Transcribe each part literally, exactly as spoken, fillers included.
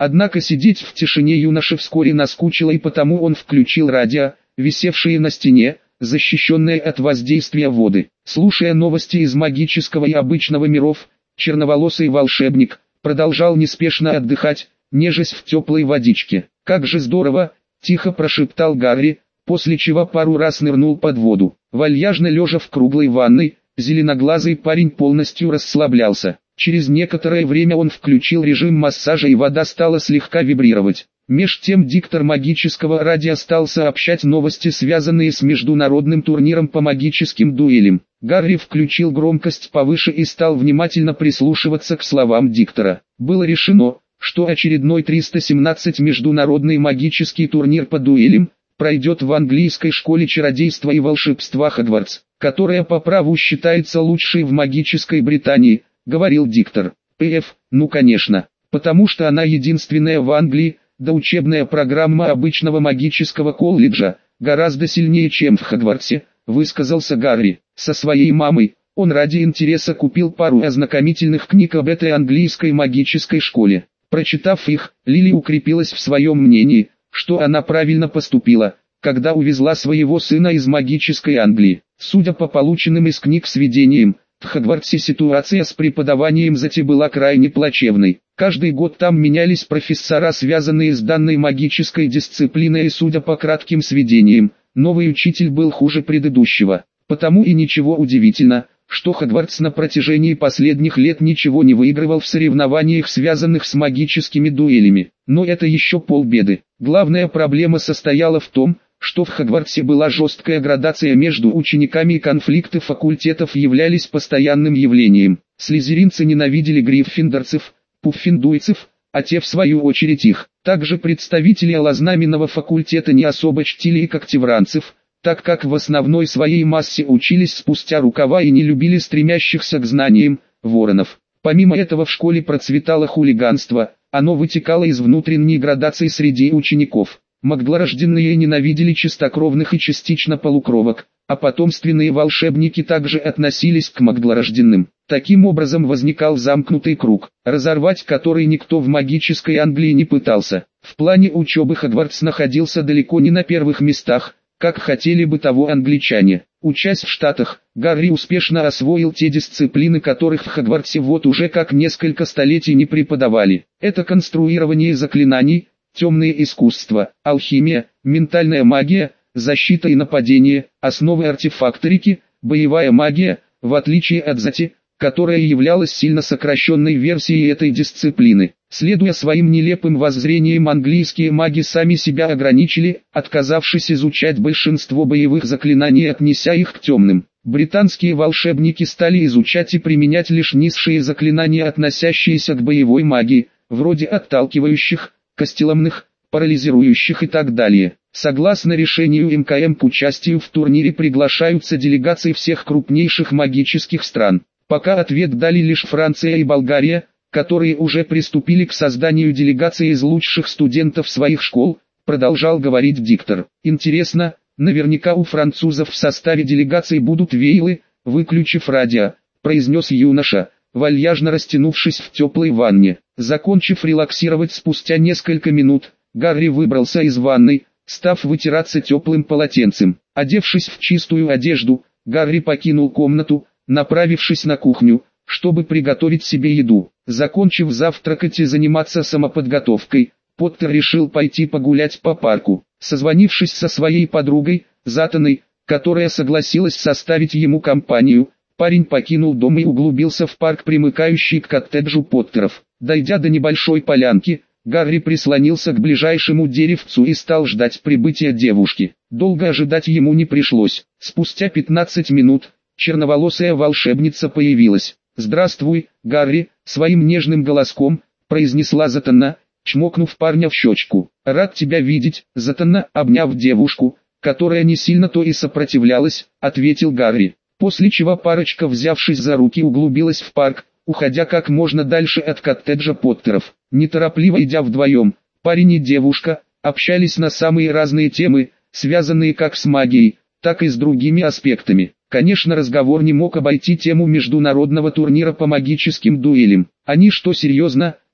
Однако сидеть в тишине юноше вскоре наскучило, и потому он включил радио, висевшее на стене, защищенное от воздействия воды. Слушая новости из магического и обычного миров, черноволосый волшебник продолжал неспешно отдыхать, нежась в теплой водичке. «Как же здорово!» – тихо прошептал Гарри, после чего пару раз нырнул под воду. Вальяжно лежа в круглой ванной, зеленоглазый парень полностью расслаблялся. Через некоторое время он включил режим массажа, и вода стала слегка вибрировать. Меж тем диктор магического радио стал сообщать новости, связанные с международным турниром по магическим дуэлям. Гарри включил громкость повыше и стал внимательно прислушиваться к словам диктора. Было решено, что очередной триста семнадцатый международный магический турнир по дуэлям пройдет в английской школе чародейства и волшебства Хогвартс, которая по праву считается лучшей в магической Британии, говорил диктор. «Пф, ну конечно, потому что она единственная в Англии, да учебная программа обычного магического колледжа гораздо сильнее, чем в Хогвартсе», высказался Гарри. Со своей мамой он ради интереса купил пару ознакомительных книг об этой английской магической школе. Прочитав их, Лили укрепилась в своем мнении, что она правильно поступила, когда увезла своего сына из магической Англии. Судя по полученным из книг сведениям, в Хогвартсе ситуация с преподаванием зати была крайне плачевной. Каждый год там менялись профессора, связанные с данной магической дисциплиной, и судя по кратким сведениям, новый учитель был хуже предыдущего. Потому и ничего удивительно, что Хогвартс на протяжении последних лет ничего не выигрывал в соревнованиях, связанных с магическими дуэлями. Но это еще полбеды. Главная проблема состояла в том, что в Хогвартсе была жесткая градация между учениками, и конфликты факультетов являлись постоянным явлением. Слизеринцы ненавидели гриффиндорцев, пуффиндуйцев, а те в свою очередь их. Также представители алазнаменного факультета не особо чтили и когтевранцев, так как в основной своей массе учились спустя рукава и не любили стремящихся к знаниям воронов. Помимо этого в школе процветало хулиганство, оно вытекало из внутренней градации среди учеников. Маглорожденные ненавидели чистокровных и частично полукровок, а потомственные волшебники также относились к маглорожденным. Таким образом возникал замкнутый круг, разорвать который никто в магической Англии не пытался. В плане учебы Хогвартс находился далеко не на первых местах, как хотели бы того англичане. Учась в Штатах, Гарри успешно освоил те дисциплины, которых в Хогвартсе вот уже как несколько столетий не преподавали. Это конструирование заклинаний, темные искусства, алхимия, ментальная магия, защита и нападение, основы артефакторики, боевая магия, в отличие от зати, которая являлась сильно сокращенной версией этой дисциплины. Следуя своим нелепым воззрениям, английские маги сами себя ограничили, отказавшись изучать большинство боевых заклинаний, отнеся их к темным. Британские волшебники стали изучать и применять лишь низшие заклинания, относящиеся к боевой магии, вроде отталкивающих, костеломных, парализирующих и так далее. Согласно решению эм ка эм, к участию в турнире приглашаются делегации всех крупнейших магических стран. Пока ответ дали лишь Франция и Болгария, которые уже приступили к созданию делегаций из лучших студентов своих школ, продолжал говорить диктор. Интересно, наверняка у французов в составе делегаций будут вейлы, выключив радио, произнес юноша, вальяжно растянувшись в теплой ванне. Закончив релаксировать спустя несколько минут, Гарри выбрался из ванной, став вытираться теплым полотенцем. Одевшись в чистую одежду, Гарри покинул комнату, направившись на кухню, чтобы приготовить себе еду. Закончив завтракать и заниматься самоподготовкой, Поттер решил пойти погулять по парку. Созвонившись со своей подругой, Затаной, которая согласилась составить ему компанию, парень покинул дом и углубился в парк, примыкающий к коттеджу Поттеров. Дойдя до небольшой полянки, Гарри прислонился к ближайшему деревцу и стал ждать прибытия девушки. Долго ожидать ему не пришлось. Спустя пятнадцать минут, черноволосая волшебница появилась. «Здравствуй, Гарри», — своим нежным голоском произнесла Затана, чмокнув парня в щечку. «Рад тебя видеть», — Затана, обняв девушку, которая не сильно-то и сопротивлялась, ответил Гарри. После чего парочка, взявшись за руки, углубилась в парк, уходя как можно дальше от коттеджа Поттеров. Неторопливо идя вдвоем, парень и девушка общались на самые разные темы, связанные как с магией, так и с другими аспектами. Конечно, разговор не мог обойти тему международного турнира по магическим дуэлям. Они что, серьезно,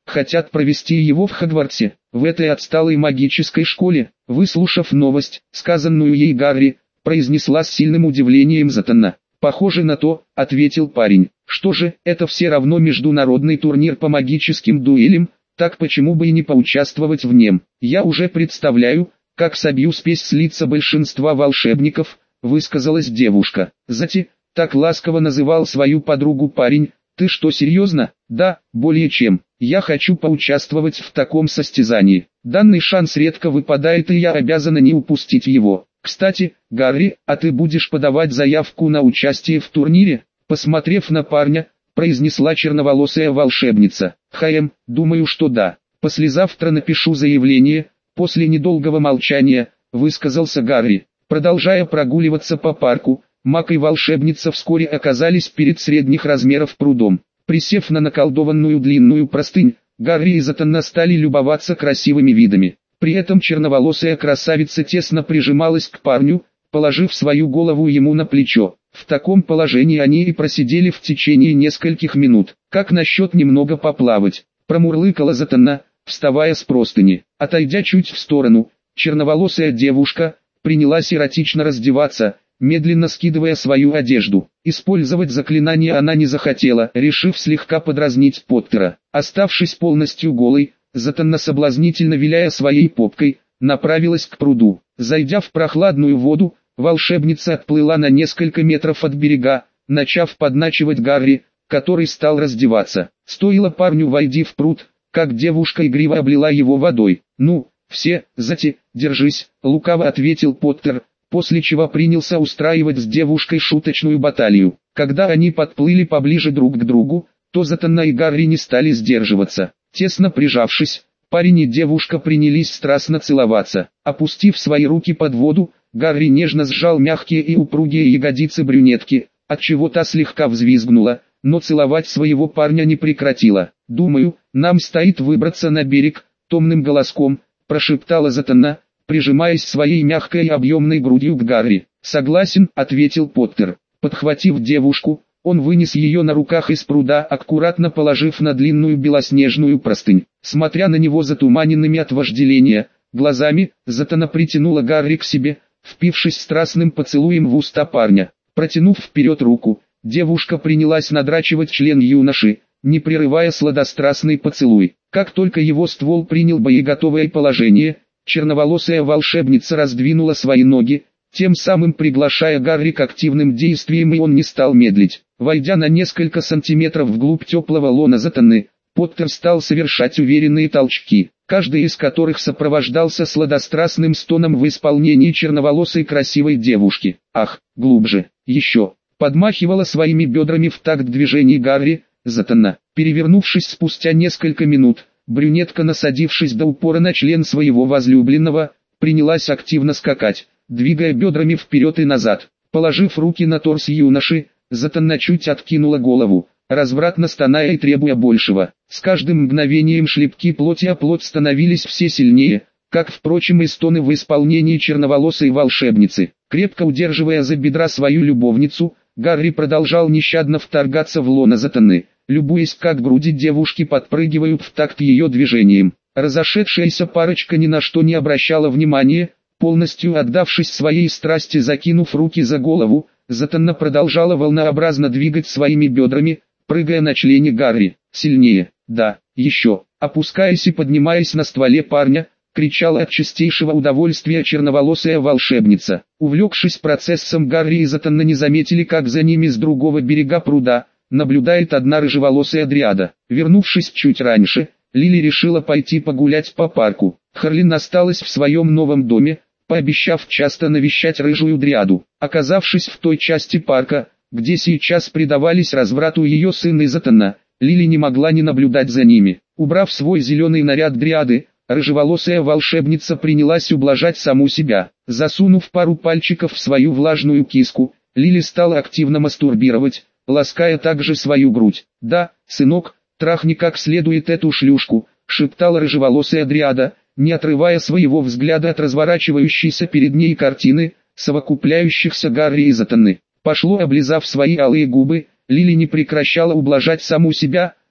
хотят провести его в Хогвартсе, в этой отсталой магической школе. Выслушав новость, сказанную ей Гарри, произнесла с сильным удивлением Затанна. «Похоже на то», — ответил парень. «Что же, это все равно международный турнир по магическим дуэлям, так почему бы и не поучаствовать в нем? Я уже представляю, как собью спесь с лица большинства волшебников», — высказалась девушка. «Зати», — так ласково называл свою подругу парень. «Ты что, серьезно?» «Да, более чем. Я хочу поучаствовать в таком состязании. Данный шанс редко выпадает, и я обязана не упустить его. Кстати, Гарри, а ты будешь подавать заявку на участие в турнире?» Посмотрев на парня, произнесла черноволосая волшебница. «Хм, думаю, что да. Послезавтра напишу заявление», — после недолгого молчания, высказался Гарри. Продолжая прогуливаться по парку, маг и волшебница вскоре оказались перед средних размеров прудом. Присев на наколдованную длинную простынь, Гарри и Затанна стали любоваться красивыми видами. При этом черноволосая красавица тесно прижималась к парню, положив свою голову ему на плечо. В таком положении они и просидели в течение нескольких минут. «Как насчет немного поплавать?» – промурлыкала Затанна, вставая с простыни. Отойдя чуть в сторону, черноволосая девушка принялась эротично раздеваться, медленно скидывая свою одежду. Использовать заклинание она не захотела, решив слегка подразнить Поттера. Оставшись полностью голой, Затанна, соблазнительно виляя своей попкой, направилась к пруду. Зайдя в прохладную воду, волшебница отплыла на несколько метров от берега, начав подначивать Гарри, который стал раздеваться. Стоило парню войти в пруд, как девушка игриво облила его водой. «Ну, все, Зати, держись», — лукаво ответил Поттер, после чего принялся устраивать с девушкой шуточную баталию. Когда они подплыли поближе друг к другу, то Затанна и Гарри не стали сдерживаться. Тесно прижавшись, парень и девушка принялись страстно целоваться. Опустив свои руки под воду, Гарри нежно сжал мягкие и упругие ягодицы брюнетки, отчего та слегка взвизгнула, но целовать своего парня не прекратила. «Думаю, нам стоит выбраться на берег», — томным голоском прошептала Затанна, прижимаясь своей мягкой и объемной грудью к Гарри. «Согласен», — ответил Поттер. Подхватив девушку, он вынес ее на руках из пруда, аккуратно положив на длинную белоснежную простынь. Смотря на него затуманенными от вожделения глазами, Затанна притянула Гарри к себе, впившись страстным поцелуем в уста парня. Протянув вперед руку, девушка принялась надрачивать член юноши, не прерывая сладострастный поцелуй. Как только его ствол принял боеготовое положение, черноволосая волшебница раздвинула свои ноги, тем самым приглашая Гарри к активным действиям, и он не стал медлить. Войдя на несколько сантиметров вглубь теплого лона Затанны, Поттер стал совершать уверенные толчки, каждый из которых сопровождался сладострастным стоном в исполнении черноволосой красивой девушки. «Ах, глубже, еще!» Подмахивала своими бедрами в такт движений Гарри. Затанна, перевернувшись спустя несколько минут, брюнетка, насадившись до упора на член своего возлюбленного, принялась активно скакать, двигая бедрами вперед и назад. Положив руки на торс юноши, Затанна чуть откинула голову, развратно стоная и требуя большего. С каждым мгновением шлепки плоти о плоть становились все сильнее, как, впрочем, и стоны в исполнении черноволосой волшебницы. Крепко удерживая за бедра свою любовницу, Гарри продолжал нещадно вторгаться в лоно Затанны, любуясь, как груди девушки подпрыгивают в такт ее движением. Разошедшаяся парочка ни на что не обращала внимания, полностью отдавшись своей страсти, закинув руки за голову, Затанна продолжала волнообразно двигать своими бедрами, прыгая на члене Гарри. «Сильнее, да, еще!» Опускаясь и поднимаясь на стволе парня, кричала от чистейшего удовольствия черноволосая волшебница. Увлекшись процессом, Гарри и Затанна не заметили, как за ними с другого берега пруда наблюдает одна рыжеволосая дриада. Вернувшись чуть раньше, Лили решила пойти погулять по парку. Харлин осталась в своем новом доме, пообещав часто навещать рыжую дриаду. Оказавшись в той части парка, где сейчас предавались разврату ее сын и Затанна, Лили не могла не наблюдать за ними. Убрав свой зеленый наряд дриады, рыжеволосая волшебница принялась ублажать саму себя. Засунув пару пальчиков в свою влажную киску, Лили стала активно мастурбировать, лаская также свою грудь. «Да, сынок, трахни как следует эту шлюшку», — шептала рыжеволосая дриада, не отрывая своего взгляда от разворачивающейся перед ней картины, совокупляющихся Гарри и Затанны. Пошло облизав свои алые губы, Лили не прекращала ублажать саму себя,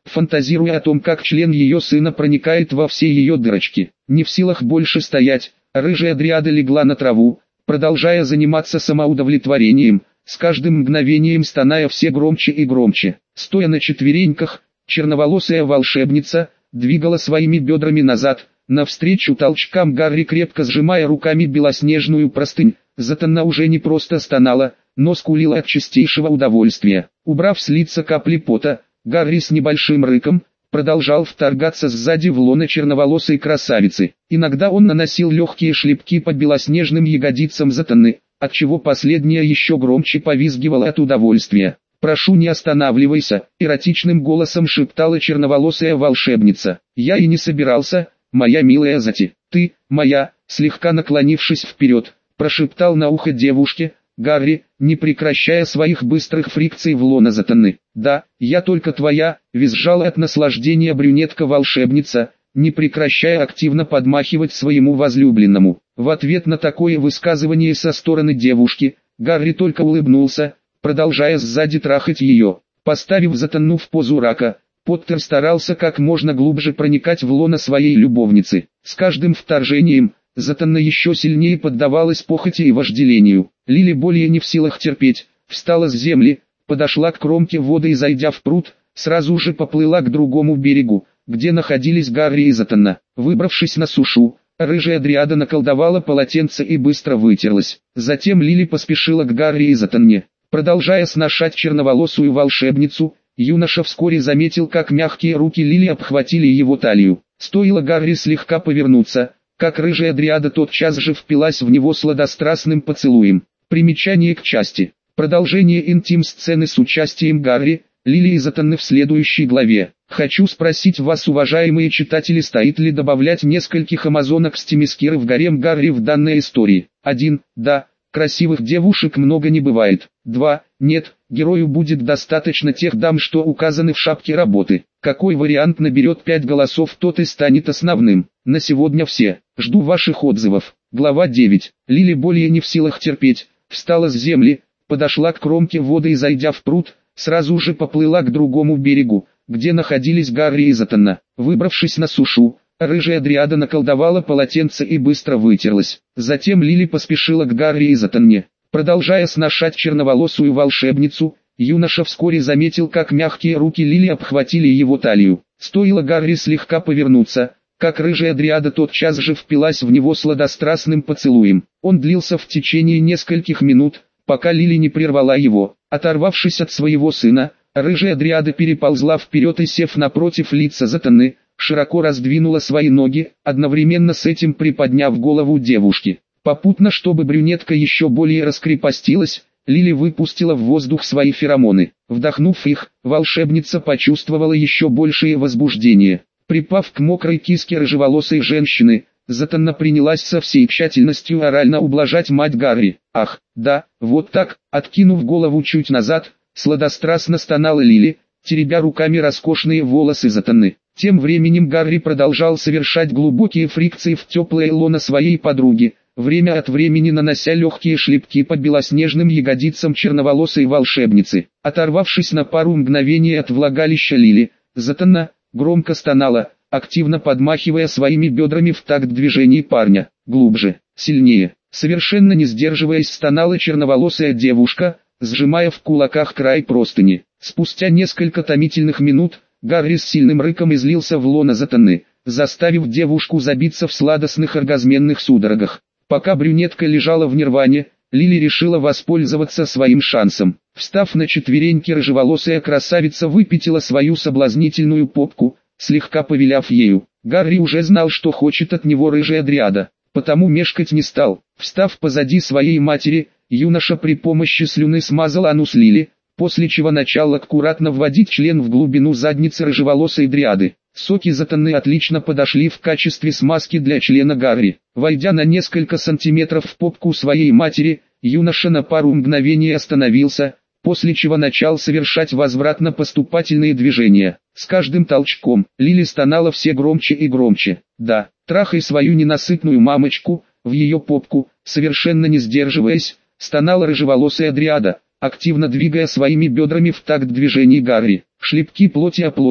фантазируя о том, как член ее сына проникает во все ее дырочки. Не в силах больше стоять, рыжая дриада легла на траву, продолжая заниматься самоудовлетворением, с каждым мгновением стоная все громче и громче. Стоя на четвереньках, черноволосая волшебница двигала своими бедрами назад, навстречу толчкам Гарри, крепко сжимая руками белоснежную простынь. Затанна уже не просто стонала, но скулила от чистейшего удовольствия. Убрав с лица капли пота, Гарри с небольшим рыком продолжал вторгаться сзади в лоно черноволосой красавицы. Иногда он наносил легкие шлепки по белоснежным ягодицам Затанны, отчего последняя еще громче повизгивала от удовольствия. «Прошу, не останавливайся», — эротичным голосом шептала черноволосая волшебница. «Я и не собирался, моя милая Зати. Ты, моя», слегка наклонившись вперед, прошептал на ухо девушке Гарри, не прекращая своих быстрых фрикций в лоно Затанны. «Да, я только твоя», — визжала от наслаждения брюнетка-волшебница, не прекращая активно подмахивать своему возлюбленному. В ответ на такое высказывание со стороны девушки, Гарри только улыбнулся, продолжая сзади трахать ее. Поставив Затанну в позу рака, Поттер старался как можно глубже проникать в лоно своей любовницы. С каждым вторжением Затанна еще сильнее поддавалась похоти и вожделению. Лили, более не в силах терпеть, встала с земли, подошла к кромке воды и, зайдя в пруд, сразу же поплыла к другому берегу, где находились Гарри и Затанна. Выбравшись на сушу, рыжая дриада наколдовала полотенце и быстро вытерлась. Затем Лили поспешила к Гарри и Затанне. Продолжая сношать черноволосую волшебницу, юноша вскоре заметил, как мягкие руки Лили обхватили его талию. Стоило Гарри слегка повернуться, как рыжая дриада тотчас же впилась в него сладострастным поцелуем. Примечание к части. Продолжение интим-сцены с участием Гарри, Лили и Затанны в следующей главе. Хочу спросить вас, уважаемые читатели, стоит ли добавлять нескольких амазонок с Темискиры в гарем Гарри в данной истории? один. Да, красивых девушек много не бывает. два. Нет, герою будет достаточно тех дам, что указаны в шапке работы. Какой вариант наберет пять голосов, тот и станет основным. На сегодня все. Жду ваших отзывов. Глава девять. Лили, более не в силах терпеть, встала с земли, подошла к кромке воды и, зайдя в пруд, сразу же поплыла к другому берегу, где находились Гарри и Затанна. Выбравшись на сушу, рыжая дриада наколдовала полотенце и быстро вытерлась. Затем Лили поспешила к Гарри и Затанне. Продолжая сношать черноволосую волшебницу, юноша вскоре заметил, как мягкие руки Лили обхватили его талию. Стоило Гарри слегка повернуться, как рыжая дриада тотчас же впилась в него сладострастным поцелуем. Он длился в течение нескольких минут, пока Лили не прервала его. Оторвавшись от своего сына, рыжая дриада переползла вперед и, сев напротив лица Затанны, широко раздвинула свои ноги, одновременно с этим приподняв голову девушки. Попутно, чтобы брюнетка еще более раскрепостилась, Лили выпустила в воздух свои феромоны. Вдохнув их, волшебница почувствовала еще большее возбуждение. Припав к мокрой киске рыжеволосой женщины, Затанна принялась со всей тщательностью орально ублажать мать Гарри. Ах, да, вот так, откинув голову чуть назад, сладострастно стонала Лили, теребя руками роскошные волосы Затанны. Тем временем Гарри продолжал совершать глубокие фрикции в теплое лоно своей подруги, время от времени нанося легкие шлепки по белоснежным ягодицам черноволосой волшебницы. Оторвавшись на пару мгновений от влагалища Лили, Затанна громко стонала, активно подмахивая своими бедрами в такт движений парня. Глубже, сильнее, совершенно не сдерживаясь, стонала черноволосая девушка, сжимая в кулаках край простыни. Спустя несколько томительных минут, Гарри с сильным рыком излился в лоно Затанны, заставив девушку забиться в сладостных оргазменных судорогах. Пока брюнетка лежала в нирване, Лили решила воспользоваться своим шансом. Встав на четвереньки, рыжеволосая красавица выпятила свою соблазнительную попку, слегка повиляв ею. Гарри уже знал, что хочет от него рыжая дриада, потому мешкать не стал. Встав позади своей матери, юноша при помощи слюны смазал анус Лили, после чего начал аккуратно вводить член в глубину задницы рыжеволосой дриады. Соки Затанны отлично подошли в качестве смазки для члена Гарри. Войдя на несколько сантиметров в попку своей матери, юноша на пару мгновений остановился, после чего начал совершать возвратно-поступательные движения. С каждым толчком Лили стонала все громче и громче. Да, трахай свою ненасытную мамочку, в ее попку, совершенно не сдерживаясь, стонала рыжеволосая дриада, активно двигая своими бедрами в такт движений Гарри. Шлепки плоти о плоть,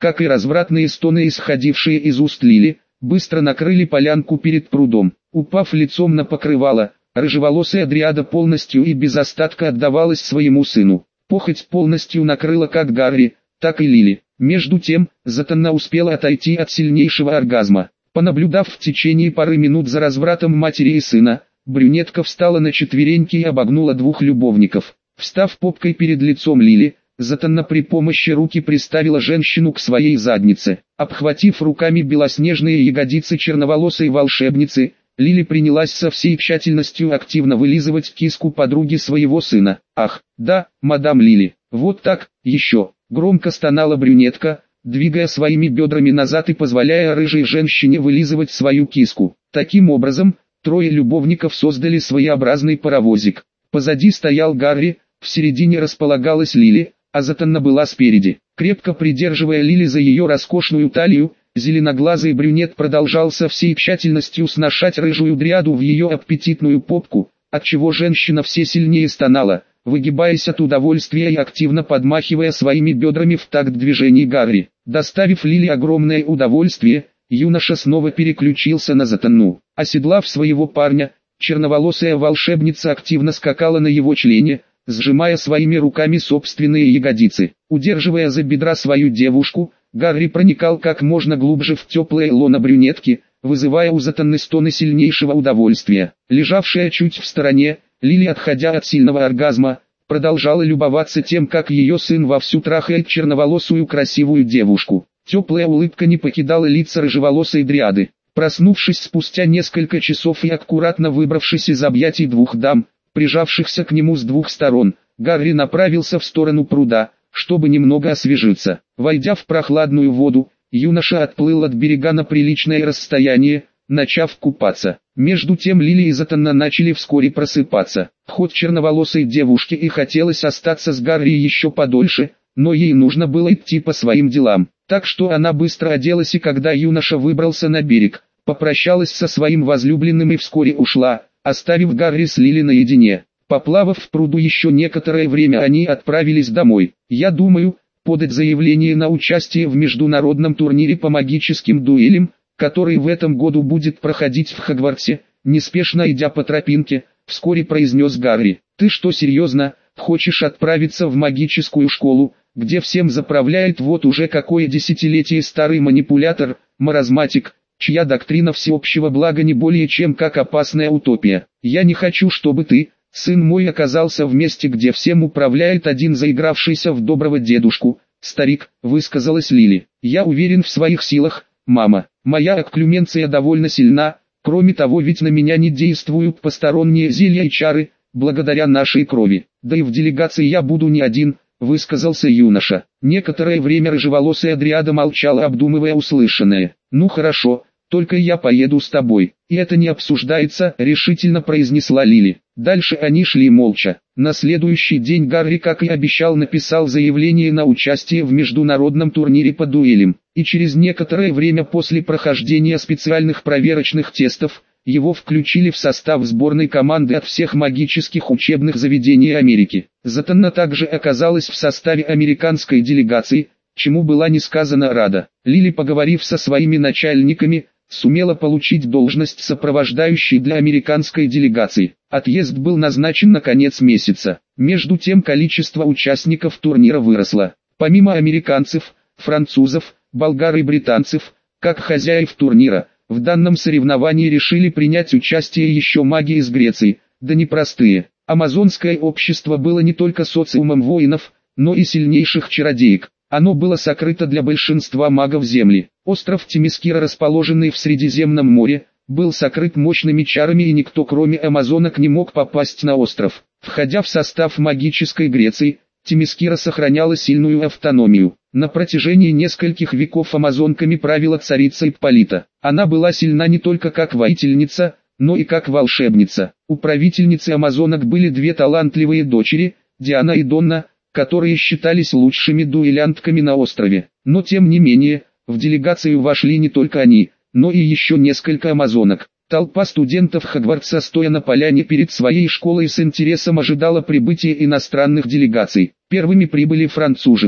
как и развратные стоны, исходившие из уст Лили, быстро накрыли полянку перед прудом. Упав лицом на покрывало, рыжеволосая дриада полностью и без остатка отдавалась своему сыну. Похоть полностью накрыла как Гарри, так и Лили. Между тем, Затанна успела отойти от сильнейшего оргазма. Понаблюдав в течение пары минут за развратом матери и сына, брюнетка встала на четвереньки и обогнула двух любовников. Встав попкой перед лицом Лили, Затанна при помощи руки приставила женщину к своей заднице. Обхватив руками белоснежные ягодицы черноволосой волшебницы, Лили принялась со всей тщательностью активно вылизывать киску подруги своего сына. «Ах, да, мадам Лили, вот так, еще!» Громко стонала брюнетка, двигая своими бедрами назад и позволяя рыжей женщине вылизывать свою киску. Таким образом, трое любовников создали своеобразный паровозик. Позади стоял Гарри, в середине располагалась Лили, а Затанна была спереди. Крепко придерживая Лили за ее роскошную талию, зеленоглазый брюнет продолжал со всей тщательностью сношать рыжую дриаду в ее аппетитную попку, отчего женщина все сильнее стонала, выгибаясь от удовольствия и активно подмахивая своими бедрами в такт движений Гарри. Доставив Лили огромное удовольствие, юноша снова переключился на Затанну. Оседлав своего парня, черноволосая волшебница активно скакала на его члене, сжимая своими руками собственные ягодицы. Удерживая за бедра свою девушку, Гарри проникал как можно глубже в теплое лоно брюнетки, вызывая у Затанны стоны сильнейшего удовольствия. Лежавшая чуть в стороне, Лили, отходя от сильного оргазма, продолжала любоваться тем, как ее сын вовсю трахает черноволосую красивую девушку. Теплая улыбка не покидала лица рыжеволосой дриады. Проснувшись спустя несколько часов и аккуратно выбравшись из объятий двух дам, прижавшихся к нему с двух сторон, Гарри направился в сторону пруда, чтобы немного освежиться. Войдя в прохладную воду, юноша отплыл от берега на приличное расстояние, начав купаться. Между тем Лили и Затанна начали вскоре просыпаться. Ход черноволосой девушки и хотелось остаться с Гарри еще подольше, но ей нужно было идти по своим делам. Так что она быстро оделась, и когда юноша выбрался на берег, попрощалась со своим возлюбленным и вскоре ушла, оставив Гарри с Лили наедине. Поплавав в пруду еще некоторое время, они отправились домой. «Я думаю, подать заявление на участие в международном турнире по магическим дуэлям, который в этом году будет проходить в Хогвартсе», неспешно идя по тропинке, вскоре произнес Гарри. «Ты что, серьезно, хочешь отправиться в магическую школу, где всем заправляет вот уже какое десятилетие старый манипулятор, маразматик, чья доктрина всеобщего блага не более чем как опасная утопия? Я не хочу, чтобы ты, сын мой, оказался в месте, где всем управляет один заигравшийся в доброго дедушку, старик», высказалась Лили. «Я уверен в своих силах, мама. Моя окклюменция довольно сильна, кроме того ведь на меня не действуют посторонние зелья и чары, благодаря нашей крови. Да и в делегации я буду не один», высказался юноша. Некоторое время рыжеволосая дриада молчала, обдумывая услышанное. «Ну хорошо, только я поеду с тобой, и это не обсуждается», решительно произнесла Лили. Дальше они шли молча. На следующий день Гарри, как и обещал, написал заявление на участие в международном турнире по дуэлям, и через некоторое время после прохождения специальных проверочных тестов, его включили в состав сборной команды от всех магических учебных заведений Америки. Затанна также оказалась в составе американской делегации, чему была несказанно рада. Лили, поговорив со своими начальниками, сумела получить должность сопровождающей для американской делегации. Отъезд был назначен на конец месяца. Между тем количество участников турнира выросло. Помимо американцев, французов, болгар и британцев, как хозяев турнира, в данном соревновании решили принять участие еще маги из Греции, да непростые. Амазонское общество было не только социумом воинов, но и сильнейших чародеек. Оно было сокрыто для большинства магов Земли. Остров Темискира, расположенный в Средиземном море, был сокрыт мощными чарами, и никто кроме амазонок не мог попасть на остров. Входя в состав магической Греции, Темискира сохраняла сильную автономию. На протяжении нескольких веков амазонками правила царица Ипполита. Она была сильна не только как воительница, но и как волшебница. У правительницы амазонок были две талантливые дочери, Диана и Донна, которые считались лучшими дуэлянтками на острове. Но тем не менее, в делегацию вошли не только они, но и еще несколько амазонок. Толпа студентов Хогвартса, стоя на поляне перед своей школой, с интересом ожидала прибытия иностранных делегаций. Первыми прибыли француженки.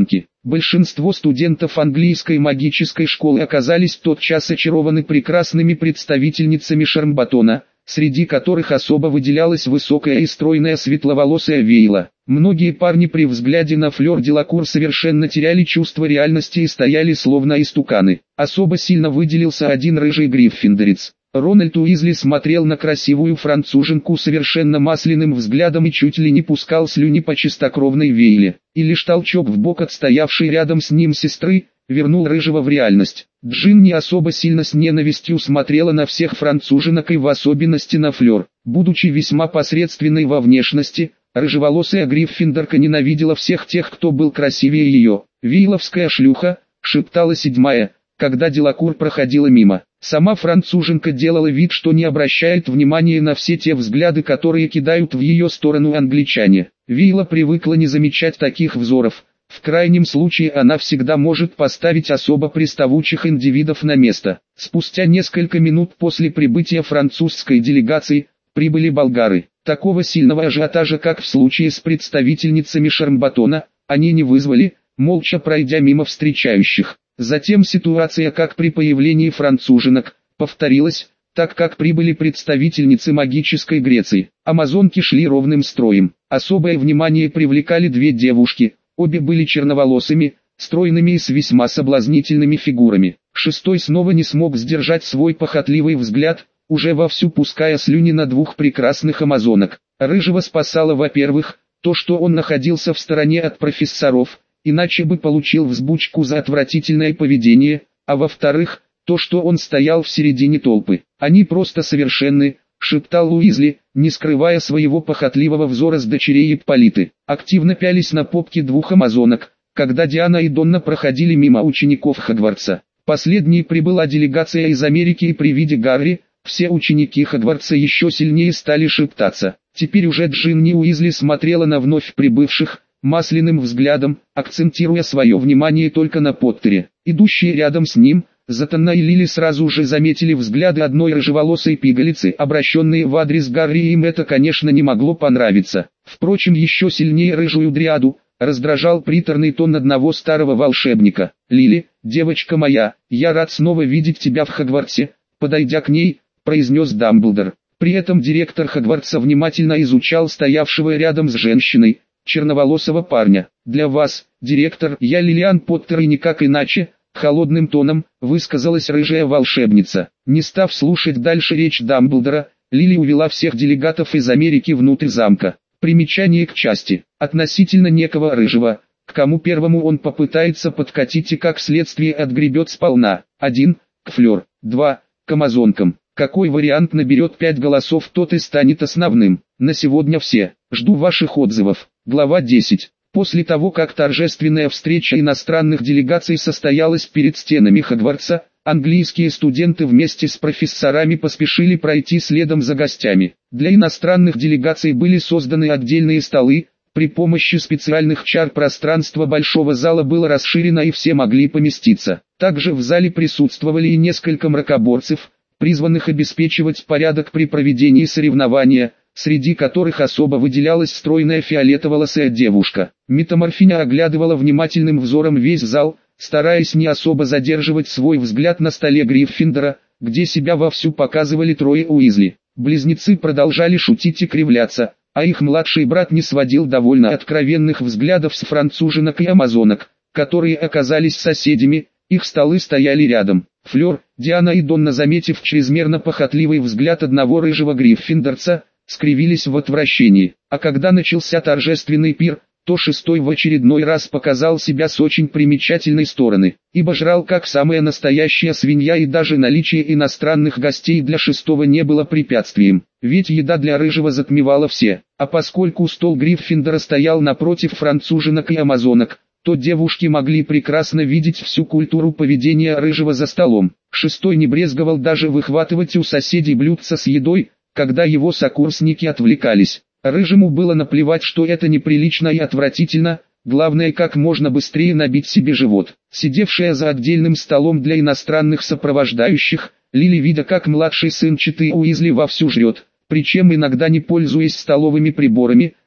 Большинство студентов английской магической школы оказались тотчас очарованы прекрасными представительницами Шармбатона, среди которых особо выделялась высокая и стройная светловолосая Вейла. Многие парни при взгляде на Флёр Делакур совершенно теряли чувство реальности и стояли словно истуканы. Особо сильно выделился один рыжий гриффиндорец. Рональд Уизли смотрел на красивую француженку совершенно масляным взглядом и чуть ли не пускал слюни по чистокровной Вейле. И лишь толчок в бок отстоявшей рядом с ним сестры вернул рыжего в реальность. Джин не особо сильно с ненавистью смотрела на всех француженок и в особенности на Флёр. Будучи весьма посредственной во внешности, рыжеволосая гриффиндорка ненавидела всех тех, кто был красивее ее. «Вейловская шлюха», — шептала седьмая, когда Делакур проходила мимо. Сама француженка делала вид, что не обращает внимания на все те взгляды, которые кидают в ее сторону англичане. Вейла привыкла не замечать таких взоров. В крайнем случае она всегда может поставить особо приставучих индивидов на место. Спустя несколько минут после прибытия французской делегации, прибыли болгары. Такого сильного ажиотажа, как в случае с представительницами Шармбатона, они не вызвали, молча пройдя мимо встречающих. Затем ситуация, как при появлении француженок, повторилась, так как прибыли представительницы магической Греции. Амазонки шли ровным строем. Особое внимание привлекали две девушки, обе были черноволосыми, стройными и с весьма соблазнительными фигурами. Шестой снова не смог сдержать свой похотливый взгляд, уже вовсю пуская слюни на двух прекрасных амазонок. Рыжего спасало, во-первых, то, что он находился в стороне от профессоров, иначе бы получил взбучку за отвратительное поведение, а во-вторых, то, что он стоял в середине толпы. «Они просто совершенны», — шептал Уизли, не скрывая своего похотливого взора с дочерей Ипполиты. Активно пялись на попки двух амазонок, когда Диана и Донна проходили мимо учеников Хогвартса. Последней прибыла делегация из Америки, и при виде Гарри, все ученики Хогвартса еще сильнее стали шептаться. Теперь уже Джинни Уизли смотрела на вновь прибывших масляным взглядом, акцентируя свое внимание только на Поттере. Идущие рядом с ним, Затанна и Лили сразу же заметили взгляды одной рыжеволосой пигалицы, обращенные в адрес Гарри, и им это, конечно, не могло понравиться. Впрочем, еще сильнее рыжую дриаду раздражал приторный тон одного старого волшебника. «Лили, девочка моя, я рад снова видеть тебя в Хогвартсе», подойдя к ней, произнес Дамблдор. При этом директор Хогвартса внимательно изучал стоявшего рядом с женщиной, черноволосого парня. «Для вас, директор, я Лилиан Поттер и никак иначе», холодным тоном высказалась рыжая волшебница. Не став слушать дальше речь Дамблдора, Лили увела всех делегатов из Америки внутрь замка. Примечание к части. Относительно некого рыжего, к кому первому он попытается подкатить и как следствие отгребет сполна. один. К Флёр. два. К амазонкам. Какой вариант наберет пять голосов, тот и станет основным. На сегодня все. Жду ваших отзывов. Глава десять. После того, как торжественная встреча иностранных делегаций состоялась перед стенами Хогвартса, английские студенты вместе с профессорами поспешили пройти следом за гостями. Для иностранных делегаций были созданы отдельные столы, при помощи специальных чар пространство большого зала было расширено и все могли поместиться. Также в зале присутствовали и несколько мракоборцев, призванных обеспечивать порядок при проведении соревнования, среди которых особо выделялась стройная фиолетоволосая девушка. Метаморфиня оглядывала внимательным взором весь зал, стараясь не особо задерживать свой взгляд на столе Гриффиндора, где себя вовсю показывали трое Уизли. Близнецы продолжали шутить и кривляться, а их младший брат не сводил довольно откровенных взглядов с француженок и амазонок, которые оказались соседями, их столы стояли рядом. Флёр, Диана и Донна, заметив чрезмерно похотливый взгляд одного рыжего гриффиндорца, скривились в отвращении. А когда начался торжественный пир, то шестой в очередной раз показал себя с очень примечательной стороны, ибо жрал как самая настоящая свинья, и даже наличие иностранных гостей для шестого не было препятствием, ведь еда для рыжего затмевала все. А поскольку стол Гриффиндора стоял напротив француженок и амазонок, то девушки могли прекрасно видеть всю культуру поведения рыжего за столом. Шестой не брезговал даже выхватывать у соседей блюдца с едой, когда его сокурсники отвлекались. Рыжему было наплевать, что это неприлично и отвратительно, главное как можно быстрее набить себе живот. Сидевшая за отдельным столом для иностранных сопровождающих, Лили, видя как младший сын читы Уизли вовсю жрет, причем иногда не пользуясь столовыми приборами,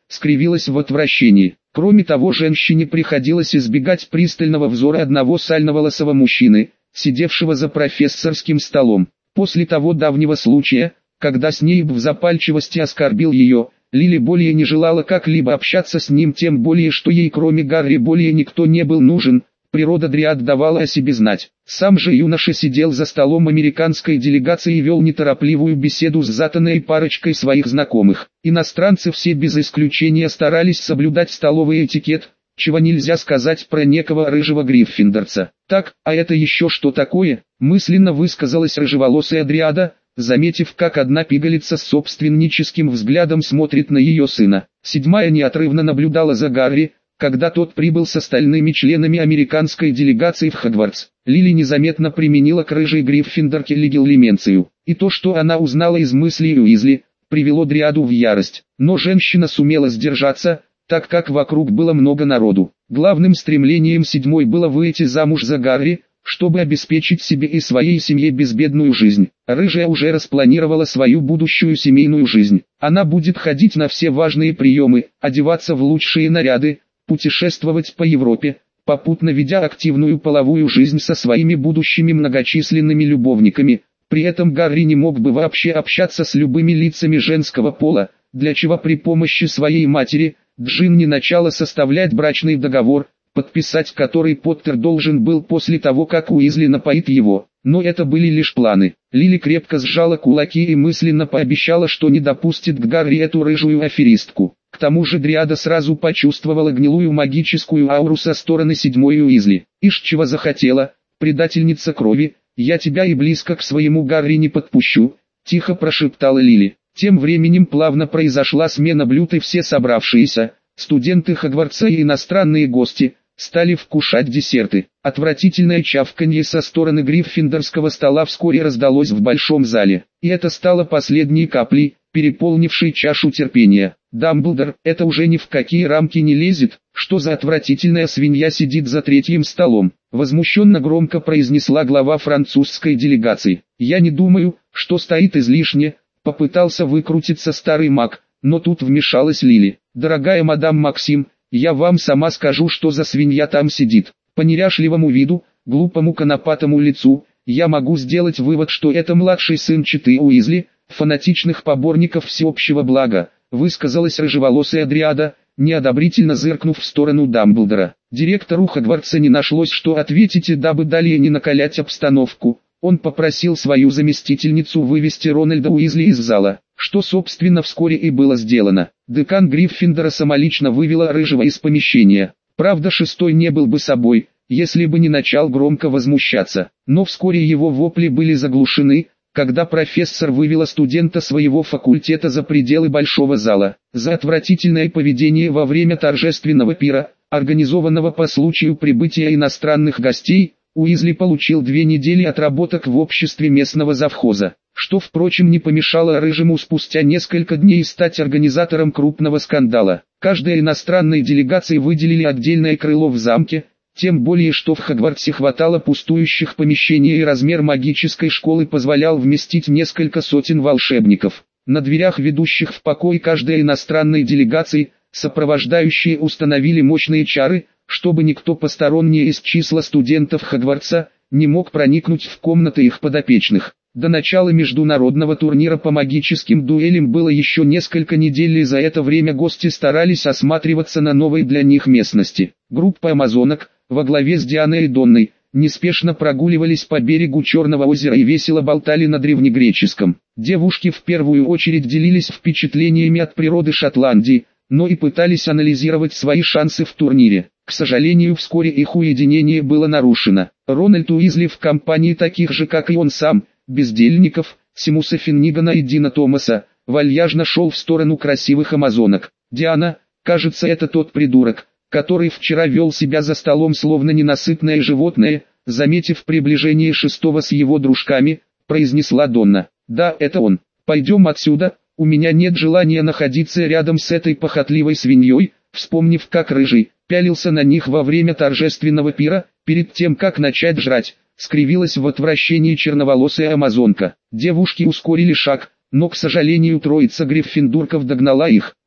скривилась в отвращении. Кроме того, женщине приходилось избегать пристального взора одного сальноволосого мужчины, сидевшего за профессорским столом. После того давнего случая, когда Снейп в запальчивости оскорбил ее, Лили более не желала как-либо общаться с ним, тем более что ей кроме Гарри более никто не был нужен. Природа Дриад давала о себе знать. Сам же юноша сидел за столом американской делегации и вел неторопливую беседу с затаной парочкой своих знакомых. Иностранцы все без исключения старались соблюдать столовый этикет, чего нельзя сказать про некого рыжего гриффиндорца. Так, а это еще что такое? Мысленно высказалась рыжеволосая Дриада, заметив, как одна пигалица с собственническим взглядом смотрит на ее сына. Седьмая неотрывно наблюдала за Гарри, когда тот прибыл с остальными членами американской делегации в Хогвартс. Лили незаметно применила к рыжей гриффиндорке легилименцию. И то, что она узнала из мыслей Уизли, привело Дриаду в ярость. Но женщина сумела сдержаться, так как вокруг было много народу. Главным стремлением седьмой было выйти замуж за Гарри, чтобы обеспечить себе и своей семье безбедную жизнь. Рыжая уже распланировала свою будущую семейную жизнь. Она будет ходить на все важные приемы, одеваться в лучшие наряды, путешествовать по Европе, попутно ведя активную половую жизнь со своими будущими многочисленными любовниками. При этом Гарри не мог бы вообще общаться с любыми лицами женского пола, для чего при помощи своей матери, Джинни начала составлять брачный договор, подписать который Поттер должен был после того, как Уизли напоит его. Но это были лишь планы. Лили крепко сжала кулаки и мысленно пообещала, что не допустит к Гарри эту рыжую аферистку. К тому же Дриада сразу почувствовала гнилую магическую ауру со стороны седьмой Уизли. «Ишь, чего захотела, предательница крови, я тебя и близко к своему Гарри не подпущу», — тихо прошептала Лили. Тем временем плавно произошла смена блюд, и все собравшиеся, студенты Хогвартса и иностранные гости, стали вкушать десерты. Отвратительное чавканье со стороны гриффиндорского стола вскоре раздалось в большом зале. И это стало последней каплей, переполнившей чашу терпения. «Дамблдор, это уже ни в какие рамки не лезет, что за отвратительная свинья сидит за третьим столом», возмущенно громко произнесла глава французской делегации. «Я не думаю, что стоит излишне», попытался выкрутиться старый маг, но тут вмешалась Лили. «Дорогая мадам Максим, я вам сама скажу, что за свинья там сидит. По неряшливому виду, глупому конопатому лицу, я могу сделать вывод, что это младший сын четы Уизли, фанатичных поборников всеобщего блага», высказалась рыжеволосая Дриада, неодобрительно зыркнув в сторону Дамблдора. Директору Хогвартса не нашлось, что ответить, и дабы далее не накалять обстановку, он попросил свою заместительницу вывести Рональда Уизли из зала, что собственно вскоре и было сделано. Декан Гриффиндора самолично вывела рыжего из помещения. Правда, шестой не был бы собой, если бы не начал громко возмущаться. Но вскоре его вопли были заглушены, когда профессор вывела студента своего факультета за пределы большого зала. За отвратительное поведение во время торжественного пира, организованного по случаю прибытия иностранных гостей, Уизли получил две недели отработок в обществе местного завхоза, что, впрочем, не помешало рыжему спустя несколько дней стать организатором крупного скандала. Каждой иностранной делегации выделили отдельное крыло в замке, тем более что в Хогвартсе хватало пустующих помещений и размер магической школы позволял вместить несколько сотен волшебников. На дверях, ведущих в покой каждой иностранной делегации, сопровождающие установили мощные чары, чтобы никто посторонний из числа студентов Хогвартса не мог проникнуть в комнаты их подопечных. До начала международного турнира по магическим дуэлям было еще несколько недель, и за это время гости старались осматриваться на новой для них местности. Группа амазонок, во главе с Дианой и Донной, неспешно прогуливались по берегу Черного озера и весело болтали на древнегреческом. Девушки в первую очередь делились впечатлениями от природы Шотландии, но и пытались анализировать свои шансы в турнире. К сожалению, вскоре их уединение было нарушено. Рональд Уизли в компании таких же, как и он сам, бездельников, Симуса Финнигана и Дина Томаса, вальяжно шел в сторону красивых амазонок. «Диана, кажется, это тот придурок, который вчера вел себя за столом словно ненасытное животное», заметив приближение шестого с его дружками, произнесла Донна. «Да, это он. Пойдем отсюда, у меня нет желания находиться рядом с этой похотливой свиньей», вспомнив, как рыжий пялился на них во время торжественного пира, перед тем как начать жрать, скривилась в отвращении черноволосая амазонка. Девушки ускорили шаг, но, к сожалению, троица гриффиндурков догнала их. «Эй,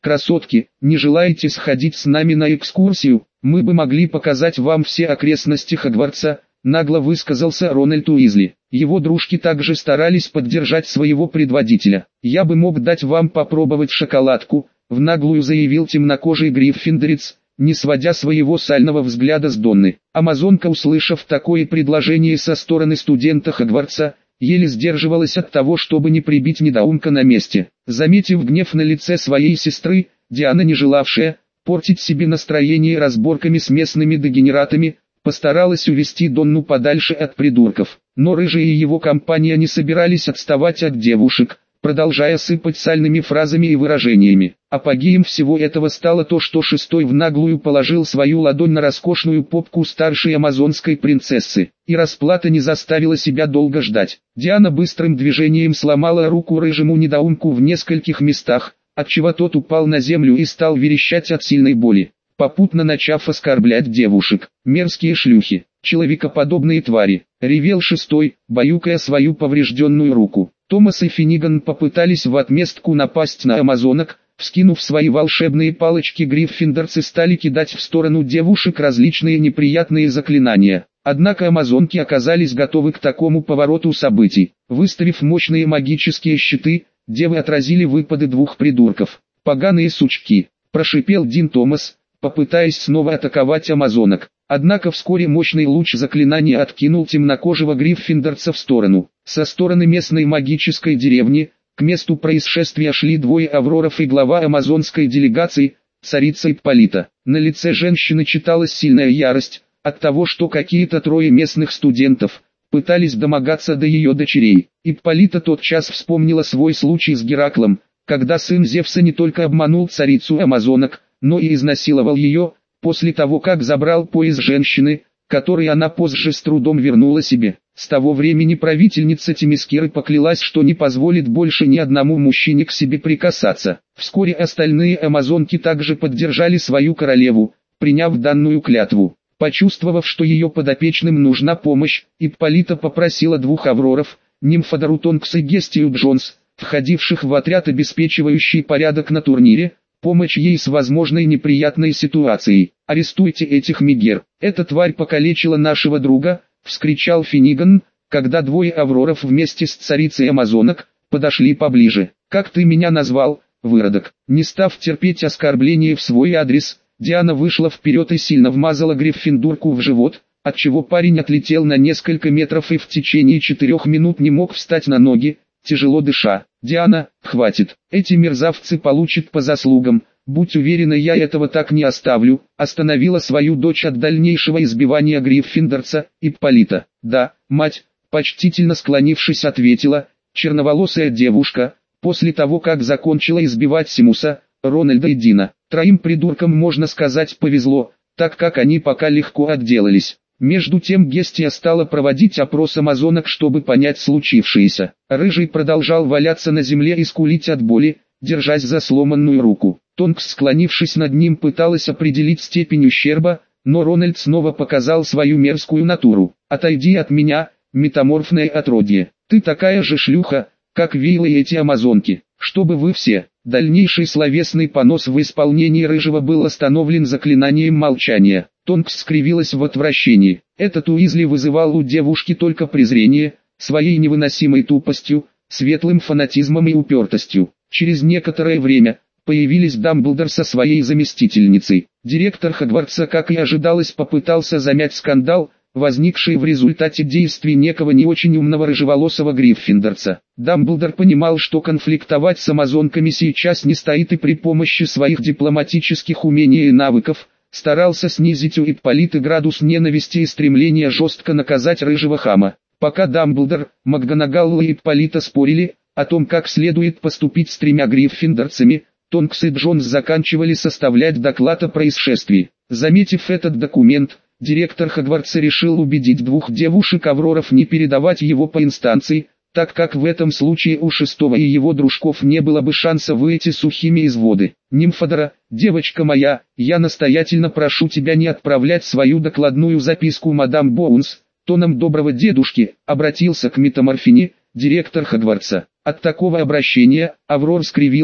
«Красотки, не желаете сходить с нами на экскурсию? Мы бы могли показать вам все окрестности Хогвартса», — нагло высказался Рональд Уизли. Его дружки также старались поддержать своего предводителя. «Я бы мог дать вам попробовать шоколадку», — в наглую заявил темнокожий гриффиндорец, не сводя своего сального взгляда с Донны. Амазонка, услышав такое предложение со стороны студента Хогвартса, еле сдерживалась от того, чтобы не прибить недоумка на месте. Заметив гнев на лице своей сестры, Диана, не желавшая портить себе настроение разборками с местными дегенератами, постаралась увести Донну подальше от придурков. Но Рыжий и его компания не собирались отставать от девушек, продолжая сыпать сальными фразами и выражениями. Апогеем всего этого стало то, что шестой в наглую положил свою ладонь на роскошную попку старшей амазонской принцессы, и расплата не заставила себя долго ждать. Диана быстрым движением сломала руку рыжему недоумку в нескольких местах, отчего тот упал на землю и стал верещать от сильной боли, попутно начав оскорблять девушек. «Мерзкие шлюхи, человекоподобные твари», — ревел шестой, баюкая свою поврежденную руку. Томас и Финниган попытались в отместку напасть на амазонок. Вскинув свои волшебные палочки, гриффиндорцы стали кидать в сторону девушек различные неприятные заклинания. Однако амазонки оказались готовы к такому повороту событий. Выставив мощные магические щиты, девы отразили выпады двух придурков. «Поганые сучки», — прошипел Дин Томас, попытаясь снова атаковать амазонок. Однако вскоре мощный луч заклинания откинул темнокожего гриффиндорца в сторону. Со стороны местной магической деревни к месту происшествия шли двое авроров и глава амазонской делегации, царица Ипполита. На лице женщины читалась сильная ярость от того, что какие-то трое местных студентов пытались домогаться до ее дочерей. Ипполита тотчас вспомнила свой случай с Гераклом, когда сын Зевса не только обманул царицу амазонок, но и изнасиловал ее, после того как забрал пояс женщины, который она позже с трудом вернула себе. С того времени правительница Темискиры поклялась, что не позволит больше ни одному мужчине к себе прикасаться. Вскоре остальные амазонки также поддержали свою королеву, приняв данную клятву. Почувствовав, что ее подопечным нужна помощь, Ипполита попросила двух авроров, Нимфодору Тонкс и Гестию Джонс, входивших в отряд, обеспечивающий порядок на турнире, помочь ей с возможной неприятной ситуацией. «Арестуйте этих мигер, эта тварь покалечила нашего друга», — вскричал Финниган, когда двое авроров вместе с царицей амазонок подошли поближе. «Как ты меня назвал, выродок?» Не став терпеть оскорбление в свой адрес, Диана вышла вперед и сильно вмазала Гриффиндорку в живот, отчего парень отлетел на несколько метров и в течение четырех минут не мог встать на ноги, тяжело дыша. «Диана, хватит, эти мерзавцы получат по заслугам, будь уверена, я этого так не оставлю», остановила свою дочь от дальнейшего избивания гриффиндорца, Ипполита. «Да, мать», почтительно склонившись, ответила черноволосая девушка, после того как закончила избивать Симуса, Рональда и Дина. Троим придуркам, можно сказать, повезло, так как они пока легко отделались. Между тем Гестия стала проводить опрос амазонок, чтобы понять случившееся. Рыжий продолжал валяться на земле и скулить от боли, держась за сломанную руку. Тонкс, склонившись над ним, пыталась определить степень ущерба, но Рональд снова показал свою мерзкую натуру. «Отойди от меня, метаморфное отродье. Ты такая же шлюха, как Вейла и эти амазонки. Чтобы вы все...» Дальнейший словесный понос в исполнении Рыжего был остановлен заклинанием молчания. Тонкс скривилась в отвращении. Этот Уизли вызывал у девушки только презрение, своей невыносимой тупостью, светлым фанатизмом и упертостью. Через некоторое время появились Дамблдор со своей заместительницей. Директор Хогвартса, как и ожидалось, попытался замять скандал, возникший в результате действий некого не очень умного рыжеволосого гриффиндорца. Дамблдор понимал, что конфликтовать с амазонками сейчас не стоит, и при помощи своих дипломатических умений и навыков старался снизить у Ипполиты градус ненависти и стремления жестко наказать рыжего хама. Пока Дамблдор, МакГонагалл и Ипполита спорили о том, как следует поступить с тремя гриффиндорцами, Тонкс и Джонс заканчивали составлять доклад о происшествии. Заметив этот документ, директор Хогвартса решил убедить двух девушек-авроров не передавать его по инстанции, так как в этом случае у шестого и его дружков не было бы шанса выйти сухими из воды. «Нимфодора, девочка моя, я настоятельно прошу тебя не отправлять свою докладную записку мадам Боунс», тоном доброго дедушки обратился к метаморфине, директор Хогвартса. От такого обращения Аврор скривилась,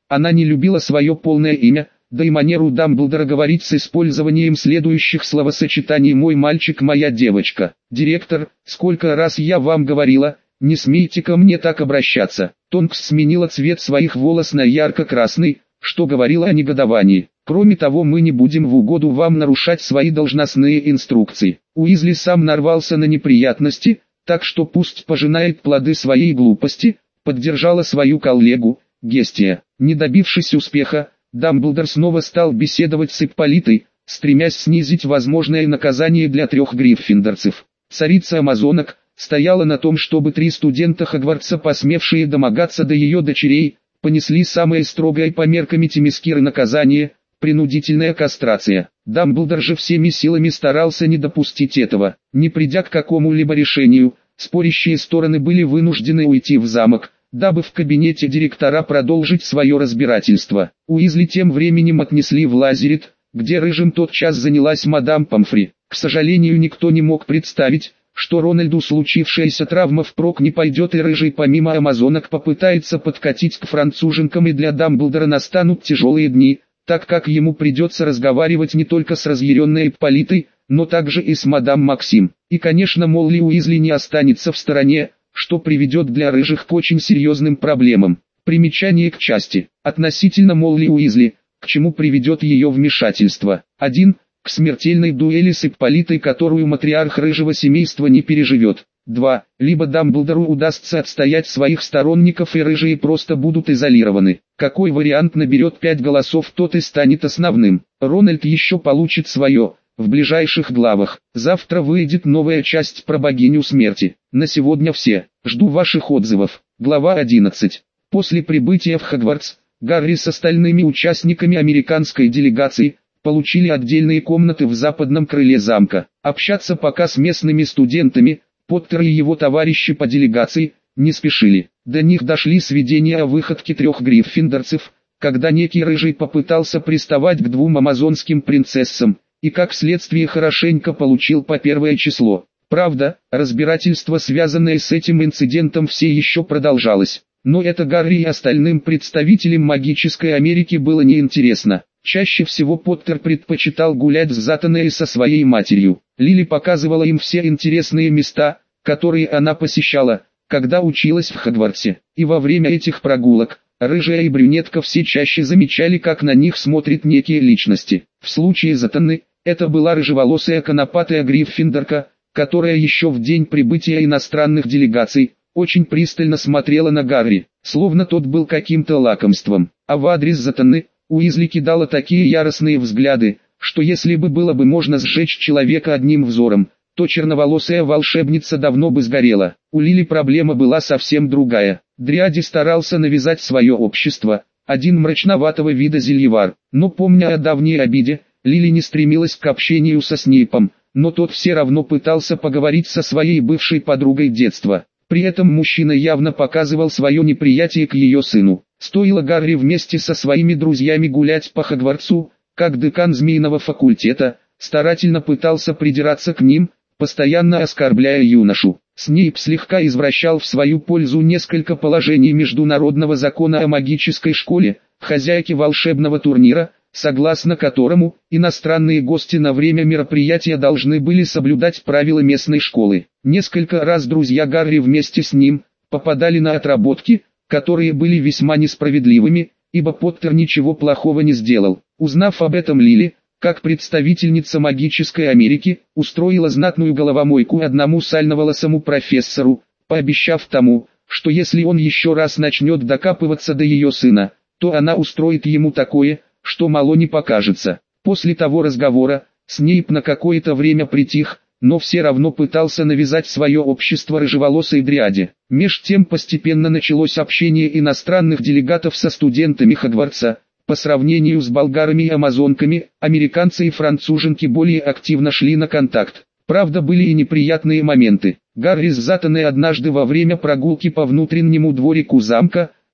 Она не любила свое полное имя, да и манеру Дамблдора говорить с использованием следующих словосочетаний: «мой мальчик, моя девочка». «Директор, сколько раз я вам говорила, не смейте ко мне так обращаться». Тонкс сменила цвет своих волос на ярко-красный, что говорило о негодовании. «Кроме того, мы не будем в угоду вам нарушать свои должностные инструкции». Уизли сам нарвался на неприятности, так что пусть пожинает плоды своей глупости, поддержала свою коллегу, Гестия. Не добившись успеха, Дамблдор снова стал беседовать с Ипполитой, стремясь снизить возможное наказание для трех гриффиндорцев. Царица амазонок стояла на том, чтобы три студента Хогвартса, посмевшие домогаться до ее дочерей, понесли самое строгое по меркам Темискиры наказание – принудительная кастрация. Дамблдор же всеми силами старался не допустить этого. Не придя к какому-либо решению, спорящие стороны были вынуждены уйти в замок, дабы в кабинете директора продолжить свое разбирательство. Уизли тем временем отнесли в лазарет, где рыжим тотчас занялась мадам Помфри. К сожалению, никто не мог представить, что Рональду случившаяся травма впрок не пойдет, и рыжий помимо амазонок попытается подкатить к француженкам, и для Дамблдора настанут тяжелые дни, так как ему придется разговаривать не только с разъяренной Ипполитой, но также и с мадам Максим. И конечно, Молли Уизли не останется в стороне, что приведет для рыжих к очень серьезным проблемам. Примечание к части. Относительно Молли Уизли, к чему приведет ее вмешательство. один. К смертельной дуэли с Ипполитой, которую матриарх рыжего семейства не переживет. два. Либо Дамблдору удастся отстоять своих сторонников, и рыжие просто будут изолированы. Какой вариант наберет пять голосов, тот и станет основным. Рональд еще получит свое в ближайших главах. Завтра выйдет новая часть про богиню смерти. На сегодня все. Жду ваших отзывов. Глава одиннадцать. После прибытия в Хогвартс, Гарри с остальными участниками американской делегации получили отдельные комнаты в западном крыле замка. Общаться пока с местными студентами Поттер и его товарищи по делегации не спешили. До них дошли сведения о выходке трех гриффиндорцев, когда некий рыжий попытался приставать к двум амазонским принцессам, и как следствие хорошенько получил по первое число. Правда, разбирательство, связанное с этим инцидентом, все еще продолжалось. Но это Гарри и остальным представителям магической Америки было неинтересно. Чаще всего Поттер предпочитал гулять с Затаной и со своей матерью. Лили показывала им все интересные места, которые она посещала, когда училась в Хогвартсе. И во время этих прогулок, рыжая и брюнетка все чаще замечали, как на них смотрят некие личности. В случае Затаны, это была рыжеволосая конопатая гриффиндорка, которая еще в день прибытия иностранных делегаций очень пристально смотрела на Гарри, словно тот был каким-то лакомством. А в адрес Затаны Уизли кидала такие яростные взгляды, что если бы было бы можно сжечь человека одним взором, то черноволосая волшебница давно бы сгорела. У Лили проблема была совсем другая. Дриади старался навязать свое общество, один мрачноватого вида зельевар. Но помня о давней обиде, Лили не стремилась к общению со Снейпом, но тот все равно пытался поговорить со своей бывшей подругой детства. При этом мужчина явно показывал свое неприятие к ее сыну. Стоило Гарри вместе со своими друзьями гулять по Хогвартсу, как декан змеиного факультета старательно пытался придираться к ним, постоянно оскорбляя юношу. Снейп слегка извращал в свою пользу несколько положений международного закона о магической школе, хозяйке волшебного турнира, согласно которому иностранные гости на время мероприятия должны были соблюдать правила местной школы. Несколько раз друзья Гарри вместе с ним попадали на отработки, которые были весьма несправедливыми, ибо Поттер ничего плохого не сделал. Узнав об этом, Лили, как представительница магической Америки, устроила знатную головомойку одному сальноволосому профессору, пообещав тому, что если он еще раз начнет докапываться до ее сына, то она устроит ему такое, что мало не покажется. После того разговора, Снейп на какое-то время притих, но все равно пытался навязать свое общество рыжеволосой Дриаде. Меж тем постепенно началось общение иностранных делегатов со студентами Хогвартса. По сравнению с болгарами и амазонками, американцы и француженки более активно шли на контакт. Правда, были и неприятные моменты. Гарри с Затаной однажды во время прогулки по внутреннему дворику замка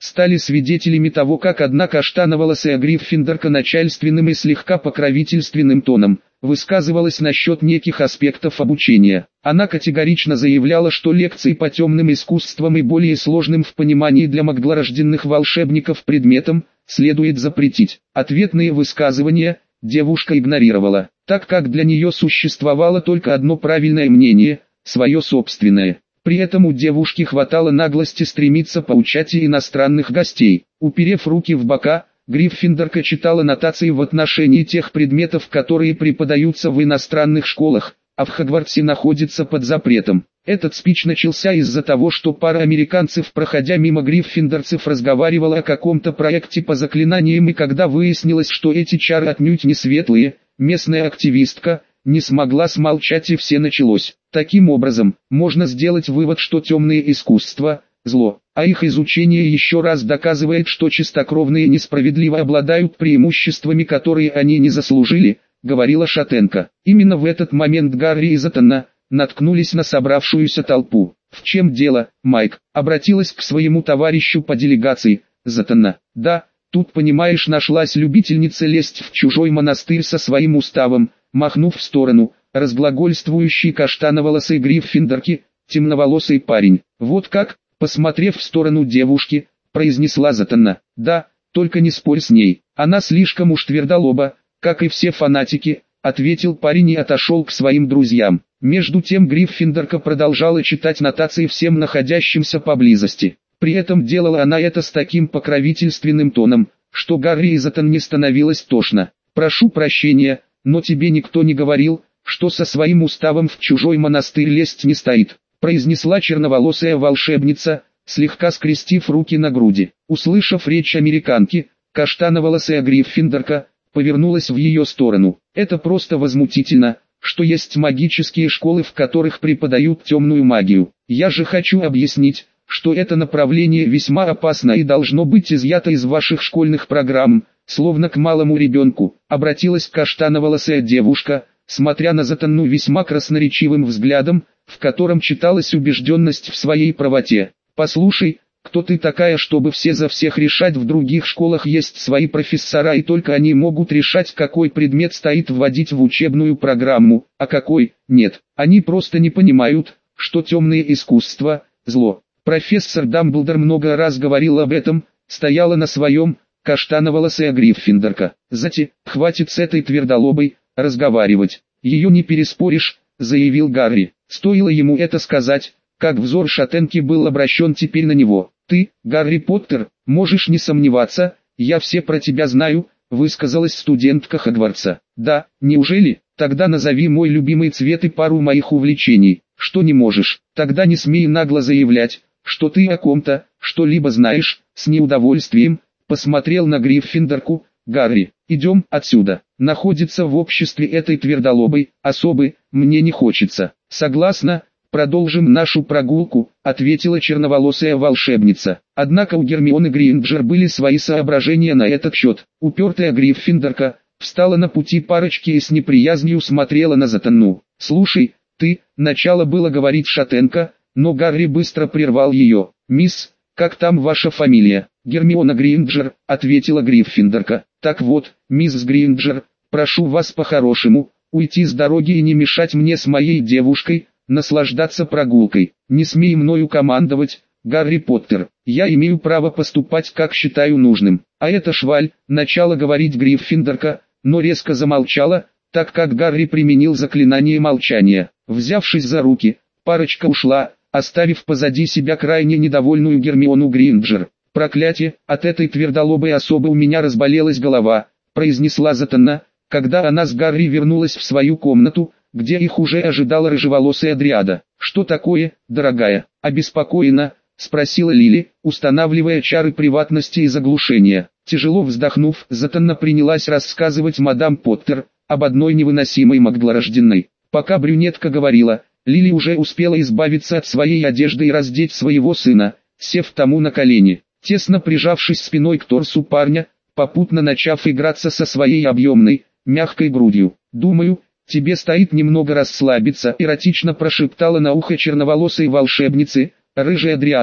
стали свидетелями того, как одна каштановолосая Гриффиндорка начальственным и слегка покровительственным тоном высказывалась насчет неких аспектов обучения. Она категорично заявляла, что лекции по темным искусствам и более сложным в понимании для маглорожденных волшебников предметам следует запретить. Ответные высказывания девушка игнорировала, так как для нее существовало только одно правильное мнение, свое собственное. При этом у девушки хватало наглости стремиться поучать и иностранных гостей. Уперев руки в бока, Гриффиндорка читала нотации в отношении тех предметов, которые преподаются в иностранных школах, а в Хогвартсе находятся под запретом. Этот спич начался из-за того, что пара американцев, проходя мимо гриффиндорцев, разговаривала о каком-то проекте по заклинаниям, и когда выяснилось, что эти чары отнюдь не светлые, местная активистка не смогла смолчать, и все началось. Таким образом, можно сделать вывод, что темные искусства – зло, а их изучение еще раз доказывает, что чистокровные несправедливо обладают преимуществами, которые они не заслужили, говорила Шатенко. Именно в этот момент Гарри и Затана наткнулись на собравшуюся толпу. «В чем дело, Майк?» — обратилась к своему товарищу по делегации Затана. «Да, тут, понимаешь, нашлась любительница лезть в чужой монастырь со своим уставом», махнув в сторону, разглагольствующий каштановолосой Гриффиндорки, темноволосый парень. «Вот как?» — посмотрев в сторону девушки, произнесла Затана. «Да, только не спорь с ней, она слишком уж твердолоба, как и все фанатики», — ответил парень и отошел к своим друзьям. Между тем Гриффиндорка продолжала читать нотации всем находящимся поблизости. При этом делала она это с таким покровительственным тоном, что Гарри и Затан не становилось тошно. «Прошу прощения, но тебе никто не говорил, что со своим уставом в чужой монастырь лезть не стоит», произнесла черноволосая волшебница, слегка скрестив руки на груди. Услышав речь американки, каштановолосая Гриффиндорка повернулась в ее сторону. «Это просто возмутительно, что есть магические школы, в которых преподают темную магию. Я же хочу объяснить, что это направление весьма опасно и должно быть изъято из ваших школьных программ», словно к малому ребенку, обратилась каштановолосая девушка, смотря на Затану весьма красноречивым взглядом, в котором читалась убежденность в своей правоте. «Послушай, кто ты такая, чтобы все за всех решать? В других школах есть свои профессора, и только они могут решать, какой предмет стоит вводить в учебную программу, а какой – нет. Они просто не понимают, что темные искусства – зло. Профессор Дамблдор много раз говорил об этом, стояла на своем». Каштановолосая Гриффиндорка. «Зати, хватит с этой твердолобой разговаривать. Ее не переспоришь», — заявил Гарри. Стоило ему это сказать, как взор Шатенки был обращен теперь на него. «Ты, Гарри Поттер, можешь не сомневаться, я все про тебя знаю», — высказалась студентка Хогвартса. «Да, неужели? Тогда назови мой любимый цвет и пару моих увлечений». «Что не можешь? Тогда не смей нагло заявлять, что ты о ком-то что-либо знаешь», — с неудовольствием посмотрел на Гриффиндорку Гарри. «Идем отсюда. Находиться в обществе этой твердолобой особы мне не хочется». «Согласна, продолжим нашу прогулку», — ответила черноволосая волшебница. Однако у Гермионы Грейнджер были свои соображения на этот счет. Упертая Гриффиндорка встала на пути парочки и с неприязнью смотрела на Затану. «Слушай, ты», — начало было говорить Шатенко, но Гарри быстро прервал ее. «Мисс, как там ваша фамилия?» «Гермиона Грейнджер», — ответила Гриффиндорка. «Так вот, мисс Грейнджер, прошу вас по-хорошему, уйти с дороги и не мешать мне с моей девушкой наслаждаться прогулкой. Не смей мною командовать, Гарри Поттер. Я имею право поступать, как считаю нужным». «А это шваль», — начала говорить Гриффиндорка, но резко замолчала, так как Гарри применил заклинание молчания. Взявшись за руки, парочка ушла, оставив позади себя крайне недовольную Гермиону Грейнджер. «Проклятие, от этой твердолобой особы у меня разболелась голова», — произнесла Затана, когда она с Гарри вернулась в свою комнату, где их уже ожидала рыжеволосая дриада. «Что такое, дорогая?» — обеспокоена, спросила Лили, устанавливая чары приватности и заглушения. Тяжело вздохнув, Затана принялась рассказывать мадам Поттер об одной невыносимой маглорожденной. Пока брюнетка говорила, Лили уже успела избавиться от своей одежды и раздеть своего сына, сев тому на колени. Тесно прижавшись спиной к торсу парня, попутно начав играться со своей объемной, мягкой грудью. «Думаю, тебе стоит немного расслабиться», — эротично прошептала на ухо черноволосой волшебницы, рыжая дриада,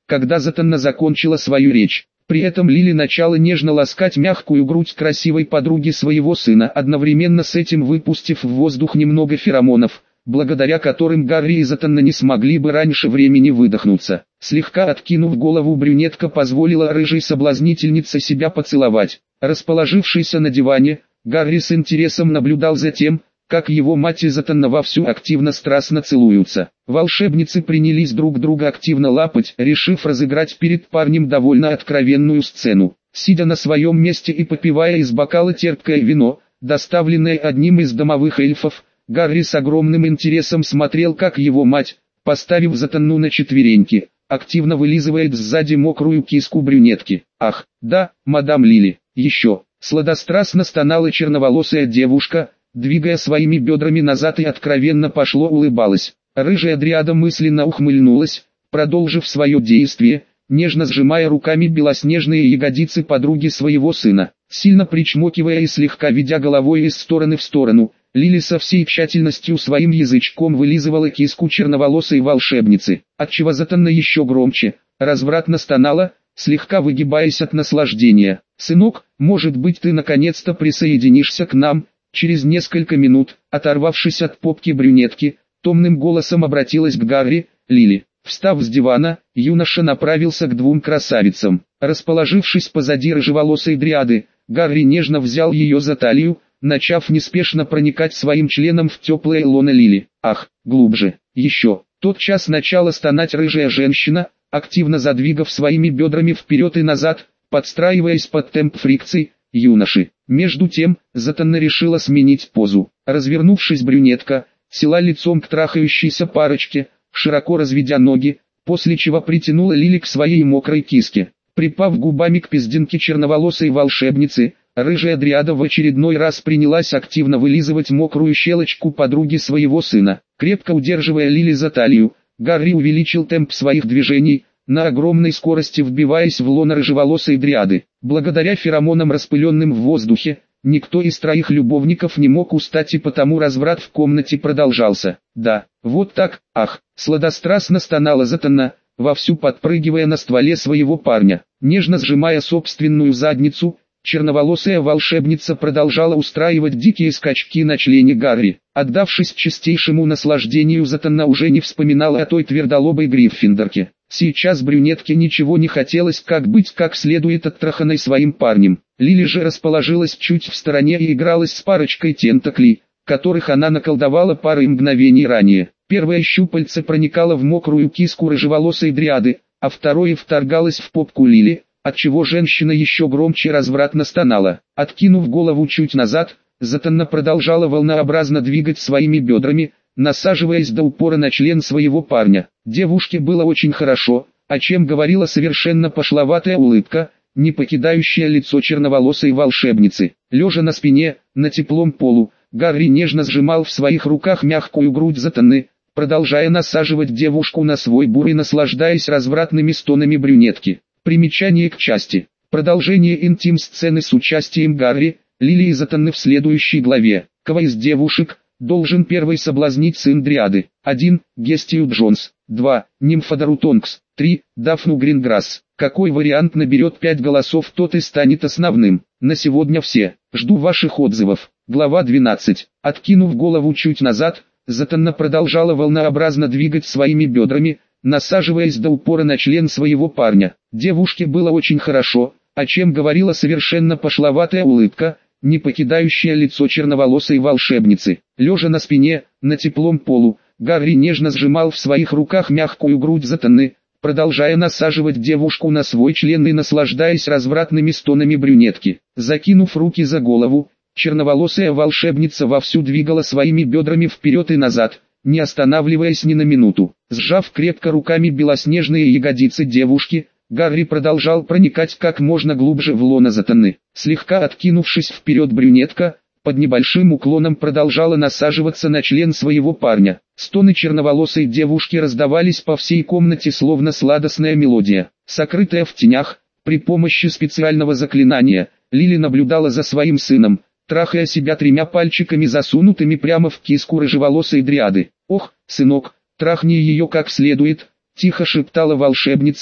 когда Затанна закончила свою речь. При этом Лили начала нежно ласкать мягкую грудь красивой подруги своего сына, одновременно с этим выпустив в воздух немного феромонов, благодаря которым Гарри и Затанна не смогли бы раньше времени выдохнуться. Слегка откинув голову, брюнетка позволила рыжей соблазнительнице себя поцеловать. Расположившийся на диване, Гарри с интересом наблюдал за тем, как его мать и Затанна вовсю активно страстно целуются. Волшебницы принялись друг друга активно лапать, решив разыграть перед парнем довольно откровенную сцену. Сидя на своем месте и попивая из бокала терпкое вино, доставленное одним из домовых эльфов, Гарри с огромным интересом смотрел, как его мать, поставив Затанну на четвереньки, активно вылизывает сзади мокрую киску брюнетки. «Ах, да, мадам Лили, еще!» Сладострастно стонала черноволосая девушка, двигая своими бедрами назад и откровенно пошло улыбалась. Рыжая дриада мысленно ухмыльнулась, продолжив свое действие, нежно сжимая руками белоснежные ягодицы подруги своего сына. Сильно причмокивая и слегка ведя головой из стороны в сторону, Лили со всей тщательностью своим язычком вылизывала киску черноволосой волшебницы, отчего Затанна еще громче, развратно стонала, слегка выгибаясь от наслаждения. «Сынок, может быть, ты наконец-то присоединишься к нам?» Через несколько минут, оторвавшись от попки брюнетки, томным голосом обратилась к Гарри. Лили. Встав с дивана, юноша направился к двум красавицам. Расположившись позади рыжеволосой дриады, Гарри нежно взял ее за талию, начав неспешно проникать своим членом в теплое лоно Лили. «Ах, глубже, еще!» Тотчас начала стонать рыжая женщина, активно задвигав своими бедрами вперед и назад, подстраиваясь под темп фрикций юноши. Между тем, Затанна решила сменить позу. Развернувшись, брюнетка села лицом к трахающейся парочке, широко разведя ноги, после чего притянула Лили к своей мокрой киске. Припав губами к пиздинке черноволосой волшебницы, рыжая дриада в очередной раз принялась активно вылизывать мокрую щелочку подруги своего сына. Крепко удерживая Лили за талию, Гарри увеличил темп своих движений, на огромной скорости вбиваясь в лоно рыжеволосой дриады. Благодаря феромонам, распыленным в воздухе, никто из троих любовников не мог устать, и потому разврат в комнате продолжался. «Да, вот так, ах!» Сладострастно стонала Затанна, вовсю подпрыгивая на стволе своего парня. Нежно сжимая собственную задницу, черноволосая волшебница продолжала устраивать дикие скачки на члене Гарри. Отдавшись чистейшему наслаждению, Затанна уже не вспоминала о той твердолобой Гриффиндорке. Сейчас брюнетке ничего не хотелось, как быть как следует оттраханной своим парнем. Лили же расположилась чуть в стороне и игралась с парочкой тентаклей, которых она наколдовала парой мгновений ранее. Первое щупальце проникало в мокрую киску рыжеволосой дриады, а второе вторгалось в попку Лили, отчего женщина еще громче развратно стонала. Откинув голову чуть назад, Затанна продолжала волнообразно двигать своими бедрами, насаживаясь до упора на член своего парня. Девушке было очень хорошо, о чем говорила совершенно пошловатая улыбка, не покидающая лицо черноволосой волшебницы. Лежа на спине, на теплом полу, Гарри нежно сжимал в своих руках мягкую грудь Затанны, продолжая насаживать девушку на свой бур и наслаждаясь развратными стонами брюнетки. Примечание к части. Продолжение интим-сцены с участием Гарри, Лили и Затанны в следующей главе. Кого из девушек должен первый соблазнить сын дриады? один. Гестию Джонс. два. Нимфодору Тонкс. три. Дафну Гринграсс. Какой вариант наберет пять голосов, тот и станет основным. На сегодня все. Жду ваших отзывов. Глава двенадцать. Откинув голову чуть назад, Затанна продолжала волнообразно двигать своими бедрами, насаживаясь до упора на член своего парня. Девушке было очень хорошо, о чем говорила совершенно пошловатая улыбка, не покидающая лицо черноволосой волшебницы. Лежа на спине, на теплом полу, Гарри нежно сжимал в своих руках мягкую грудь Затанны, продолжая насаживать девушку на свой член и наслаждаясь развратными стонами брюнетки. Закинув руки за голову, черноволосая волшебница вовсю двигала своими бедрами вперед и назад, не останавливаясь ни на минуту. Сжав крепко руками белоснежные ягодицы девушки, Гарри продолжал проникать как можно глубже в лоно Затанны. Слегка откинувшись вперед, брюнетка под небольшим уклоном продолжала насаживаться на член своего парня. Стоны черноволосой девушки раздавались по всей комнате словно сладостная мелодия. Сокрытая в тенях, при помощи специального заклинания, Лили наблюдала за своим сыном, трахая себя тремя пальчиками, засунутыми прямо в киску рыжеволосой дриады. «Ох, сынок, трахни ее как следует», — тихо шептала волшебница,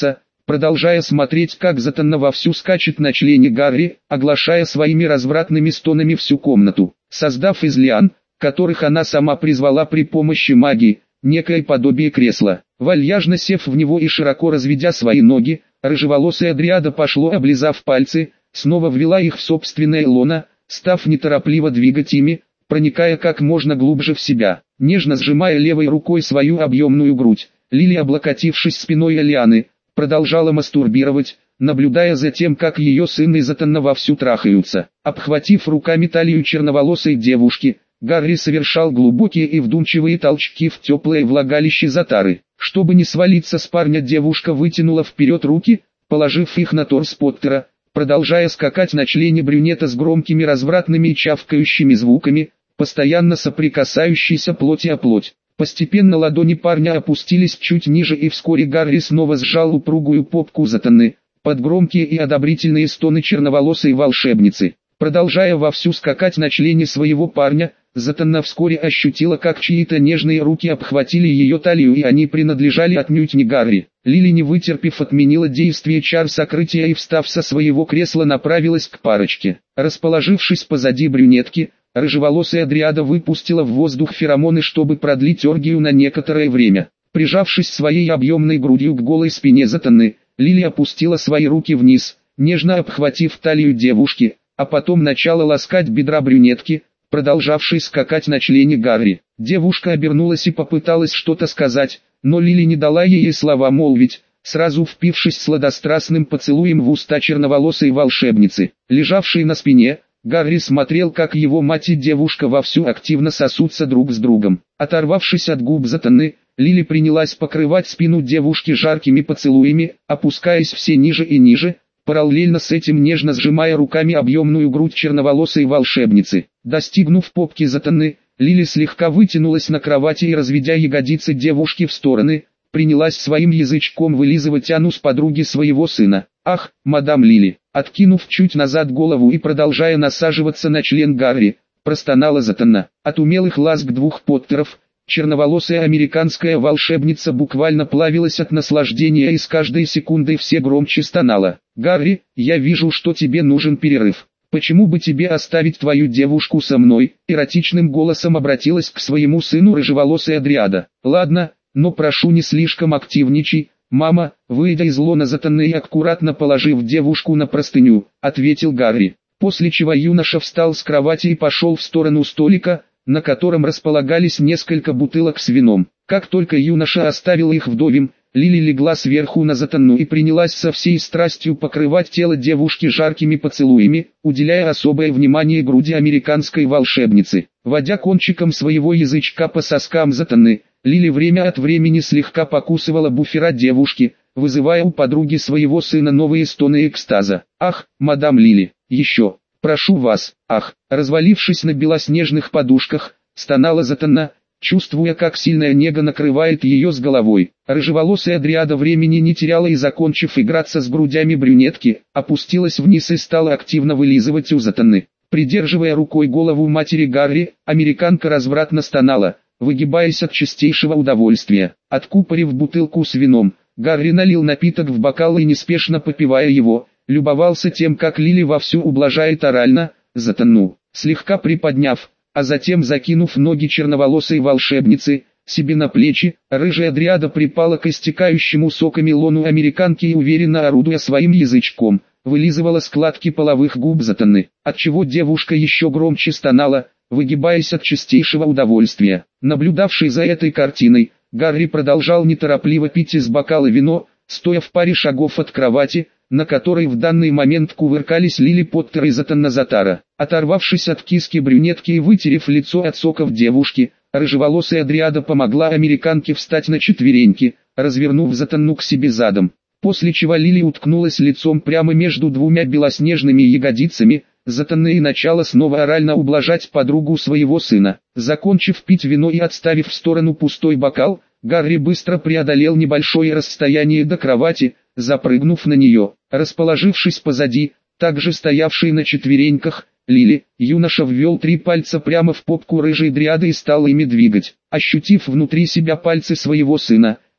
продолжая смотреть, как Затанна вовсю скачет на члене Гарри, оглашая своими развратными стонами всю комнату. Создав из лиан, которых она сама призвала при помощи магии, некое подобие кресла, вальяжно сев в него и широко разведя свои ноги, рыжеволосая дриада пошло, облизав пальцы, снова ввела их в собственное лоно, став неторопливо двигать ими, проникая как можно глубже в себя. Нежно сжимая левой рукой свою объемную грудь, Лили, облокотившись спиной о лианы, продолжала мастурбировать, наблюдая за тем, как ее сын и Затанна вовсю трахаются. Обхватив руками талию черноволосой девушки, Гарри совершал глубокие и вдумчивые толчки в теплое влагалище Затары. Чтобы не свалиться с парня, девушка вытянула вперед руки, положив их на торс Поттера, продолжая скакать на члене брюнета с громкими развратными и чавкающими звуками, постоянно соприкасающейся плоти о плоть. Постепенно ладони парня опустились чуть ниже, и вскоре Гарри снова сжал упругую попку Затанны, под громкие и одобрительные стоны черноволосой волшебницы. Продолжая вовсю скакать на члене своего парня, Затанна вскоре ощутила, как чьи-то нежные руки обхватили ее талию, и они принадлежали отнюдь не Гарри. Лили, не вытерпев, отменила действие чар сокрытия и, встав со своего кресла, направилась к парочке. Расположившись позади брюнетки, рыжеволосая дриада выпустила в воздух феромоны, чтобы продлить оргию на некоторое время. Прижавшись своей объемной грудью к голой спине Затанны, Лили опустила свои руки вниз, нежно обхватив талию девушки, а потом начала ласкать бедра брюнетки, продолжавшей скакать на члене Гарри. Девушка обернулась и попыталась что-то сказать, но Лили не дала ей слова молвить, сразу впившись сладострастным поцелуем в уста черноволосой волшебницы. Лежавшей на спине, Гарри смотрел, как его мать и девушка вовсю активно сосутся друг с другом. Оторвавшись от губ Затанны, Лили принялась покрывать спину девушки жаркими поцелуями, опускаясь все ниже и ниже, параллельно с этим нежно сжимая руками объемную грудь черноволосой волшебницы. Достигнув попки Затанны, Лили слегка вытянулась на кровати и, разведя ягодицы девушки в стороны, принялась своим язычком вылизывать анус подруги своего сына. «Ах, мадам Лили!» Откинув чуть назад голову и продолжая насаживаться на член Гарри, простонала Затанна. От умелых ласк двух Поттеров, черноволосая американская волшебница буквально плавилась от наслаждения и с каждой секундой все громче стонала. «Гарри, я вижу, что тебе нужен перерыв. Почему бы тебе оставить твою девушку со мной?» Эротичным голосом обратилась к своему сыну рыжеволосая дриада. «Ладно, но прошу, не слишком активничай, мама», выйдя из лона Затанны и аккуратно положив девушку на простыню, ответил Гарри. После чего юноша встал с кровати и пошел в сторону столика, на котором располагались несколько бутылок с вином. Как только юноша оставил их вдовьем, Лили легла сверху на Затанну и принялась со всей страстью покрывать тело девушки жаркими поцелуями, уделяя особое внимание груди американской волшебницы. Водя кончиком своего язычка по соскам Затанны, Лили время от времени слегка покусывала буфера девушки, вызывая у подруги своего сына новые стоны экстаза. «Ах, мадам Лили, еще, прошу вас, ах!» Развалившись на белоснежных подушках, стонала Затанна, чувствуя, как сильная нега накрывает ее с головой. Рыжеволосая дриада времени не теряла и, закончив играться с грудями брюнетки, опустилась вниз и стала активно вылизывать у Затанны. Придерживая рукой голову матери Гарри, американка развратно стонала, выгибаясь от чистейшего удовольствия. Откупорив бутылку с вином, Гарри налил напиток в бокал и, неспешно попивая его, любовался тем, как Лили вовсю ублажает орально Затанну. Слегка приподняв, а затем закинув ноги черноволосой волшебницы себе на плечи, рыжая дриада припала к истекающему соками лону американки и, уверенно орудуя своим язычком, вылизывала складки половых губ Затанны, отчего девушка еще громче стонала, выгибаясь от чистейшего удовольствия. Наблюдавший за этой картиной, Гарри продолжал неторопливо пить из бокала вино, стоя в паре шагов от кровати, на которой в данный момент кувыркались Лили Поттер и Затанна Затара. Оторвавшись от киски брюнетки и вытерев лицо от соков девушки, рыжеволосая дриада помогла американке встать на четвереньки, развернув Затанну к себе задом. После чего Лили уткнулась лицом прямо между двумя белоснежными ягодицами Затанны и начала снова орально ублажать подругу своего сына. Закончив пить вино и отставив в сторону пустой бокал, Гарри быстро преодолел небольшое расстояние до кровати, запрыгнув на нее. Расположившись позади, также стоявшей на четвереньках, Лили, юноша ввел три пальца прямо в попку рыжей дриады и стал ими двигать. Ощутив внутри себя пальцы своего сына,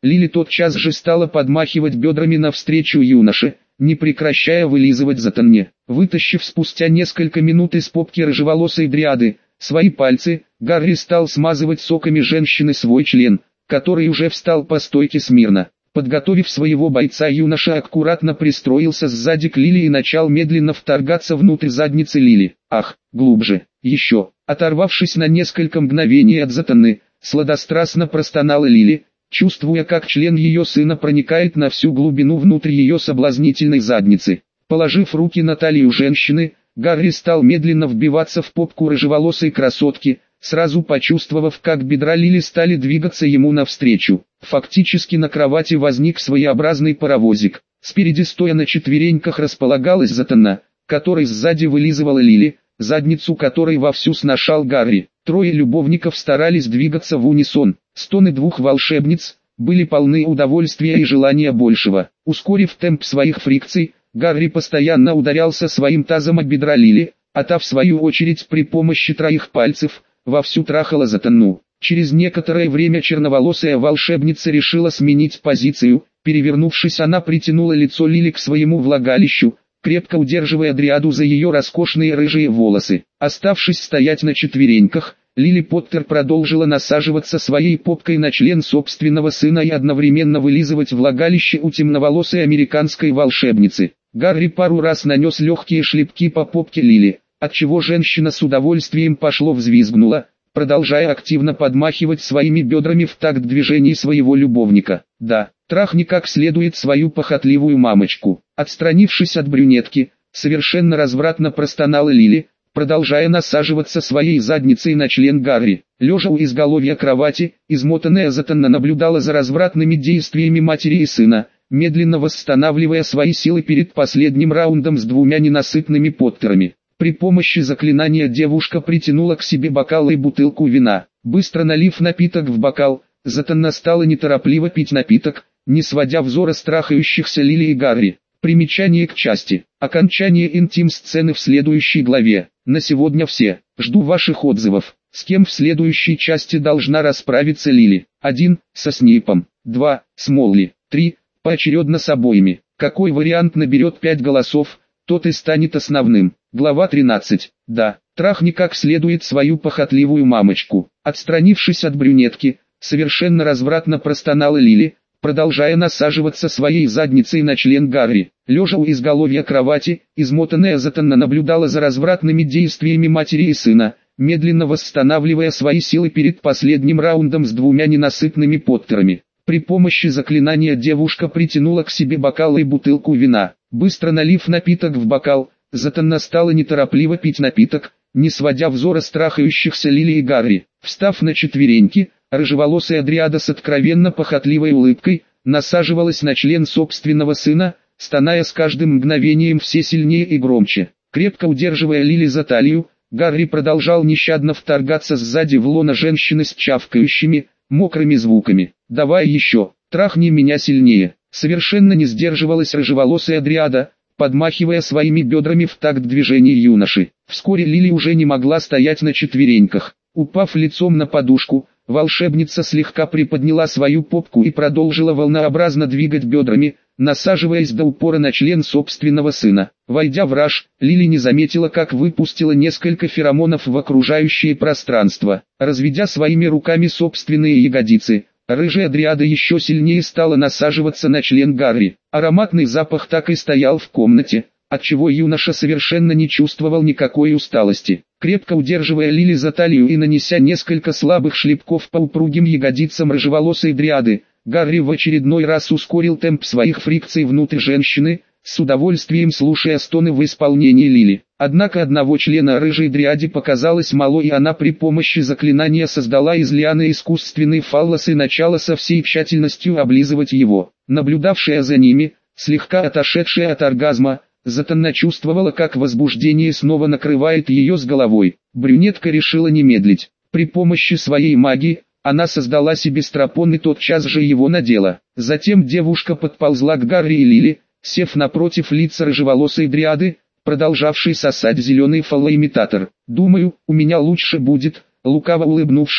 Лили тотчас же стала подмахивать бедрами навстречу юноше, не прекращая вылизывать затонне. Вытащив спустя несколько минут из попки рыжеволосой дриады свои пальцы, Гарри стал смазывать соками женщины свой член, который уже встал по стойке смирно. Подготовив своего бойца, юноша аккуратно пристроился сзади к Лили и начал медленно вторгаться внутрь задницы Лили. Ах, глубже, еще. Оторвавшись на несколько мгновений от затоны, сладострастно простонала Лили, чувствуя, как член ее сына проникает на всю глубину внутрь ее соблазнительной задницы. Положив руки на талию женщины, Гарри стал медленно вбиваться в попку рыжеволосой красотки, сразу почувствовав, как бедра Лили стали двигаться ему навстречу. Фактически на кровати возник своеобразный паровозик. Спереди, стоя на четвереньках, располагалась затона, которой сзади вылизывала Лили, задницу которой вовсю сношал Гарри. Трое любовников старались двигаться в унисон. Стоны двух волшебниц были полны удовольствия и желания большего. Ускорив темп своих фрикций, Гарри постоянно ударялся своим тазом о бедра Лили, а та в свою очередь при помощи троих пальцев вовсю трахала затону. Через некоторое время черноволосая волшебница решила сменить позицию. Перевернувшись, она притянула лицо Лили к своему влагалищу, крепко удерживая дриаду за ее роскошные рыжие волосы. Оставшись стоять на четвереньках, Лили Поттер продолжила насаживаться своей попкой на член собственного сына и одновременно вылизывать влагалище у темноволосой американской волшебницы. Гарри пару раз нанес легкие шлепки по попке Лили, отчего женщина с удовольствием пошло взвизгнула, продолжая активно подмахивать своими бедрами в такт движений своего любовника. Да, трахни как следует свою похотливую мамочку. Отстранившись от брюнетки, совершенно развратно простонала Лили, продолжая насаживаться своей задницей на член Гарри. Лежа у изголовья кровати, измотанная затона наблюдала за развратными действиями матери и сына, медленно восстанавливая свои силы перед последним раундом с двумя ненасытными Поттерами. При помощи заклинания девушка притянула к себе бокал и бутылку вина. Быстро налив напиток в бокал, затона стала неторопливо пить напиток, не сводя взора с трахающихся Лили и Гарри. Примечание к части. Окончание интим-сцены в следующей главе. На сегодня все. Жду ваших отзывов. С кем в следующей части должна расправиться Лили? один. Со Снейпом. два. С Молли. три. Поочередно с обоими. Какой вариант наберет пять голосов, тот и станет основным. Глава тринадцать. Да, трахни как следует свою похотливую мамочку. Отстранившись от брюнетки, совершенно развратно простонала Лили, продолжая насаживаться своей задницей на член Гарри. Лежа у изголовья кровати, измотанная затона наблюдала за развратными действиями матери и сына, медленно восстанавливая свои силы перед последним раундом с двумя ненасытными Поттерами. При помощи заклинания девушка притянула к себе бокал и бутылку вина. Быстро налив напиток в бокал, затона стала неторопливо пить напиток, не сводя взора с трахающихся Лили и Гарри. Встав на четвереньки, рыжеволосая дриада с откровенно похотливой улыбкой насаживалась на член собственного сына, стоная с каждым мгновением все сильнее и громче. Крепко удерживая Лили за талию, Гарри продолжал нещадно вторгаться сзади в лоно женщины с чавкающими, мокрыми звуками. «Давай еще, трахни меня сильнее!» Совершенно не сдерживалась рыжеволосая дриада, подмахивая своими бедрами в такт движений юноши. Вскоре Лили уже не могла стоять на четвереньках. Упав лицом на подушку, волшебница слегка приподняла свою попку и продолжила волнообразно двигать бедрами, насаживаясь до упора на член собственного сына. Войдя в раж, Лили не заметила, как выпустила несколько феромонов в окружающее пространство. Разведя своими руками собственные ягодицы, рыжая дриада еще сильнее стала насаживаться на член Гарри. Ароматный запах так и стоял в комнате, отчего юноша совершенно не чувствовал никакой усталости. Крепко удерживая Лили за талию и нанеся несколько слабых шлепков по упругим ягодицам рыжеволосой дриады, Гарри в очередной раз ускорил темп своих фрикций внутрь женщины, с удовольствием слушая стоны в исполнении Лили. Однако одного члена рыжей дриаде показалось мало, и она при помощи заклинания создала из лианы искусственный фаллос и начала со всей тщательностью облизывать его. Наблюдавшая за ними, слегка отошедшая от оргазма, затона чувствовала, как возбуждение снова накрывает ее с головой. Брюнетка решила не медлить. При помощи своей магии, она создала себе стропон и тотчас же его надела. Затем девушка подползла к Гарри и Лили, сев напротив лица рыжеволосой дриады, продолжавшей сосать зеленый фалоимитатор. «Думаю, у меня лучше будет», лукаво улыбнувшись,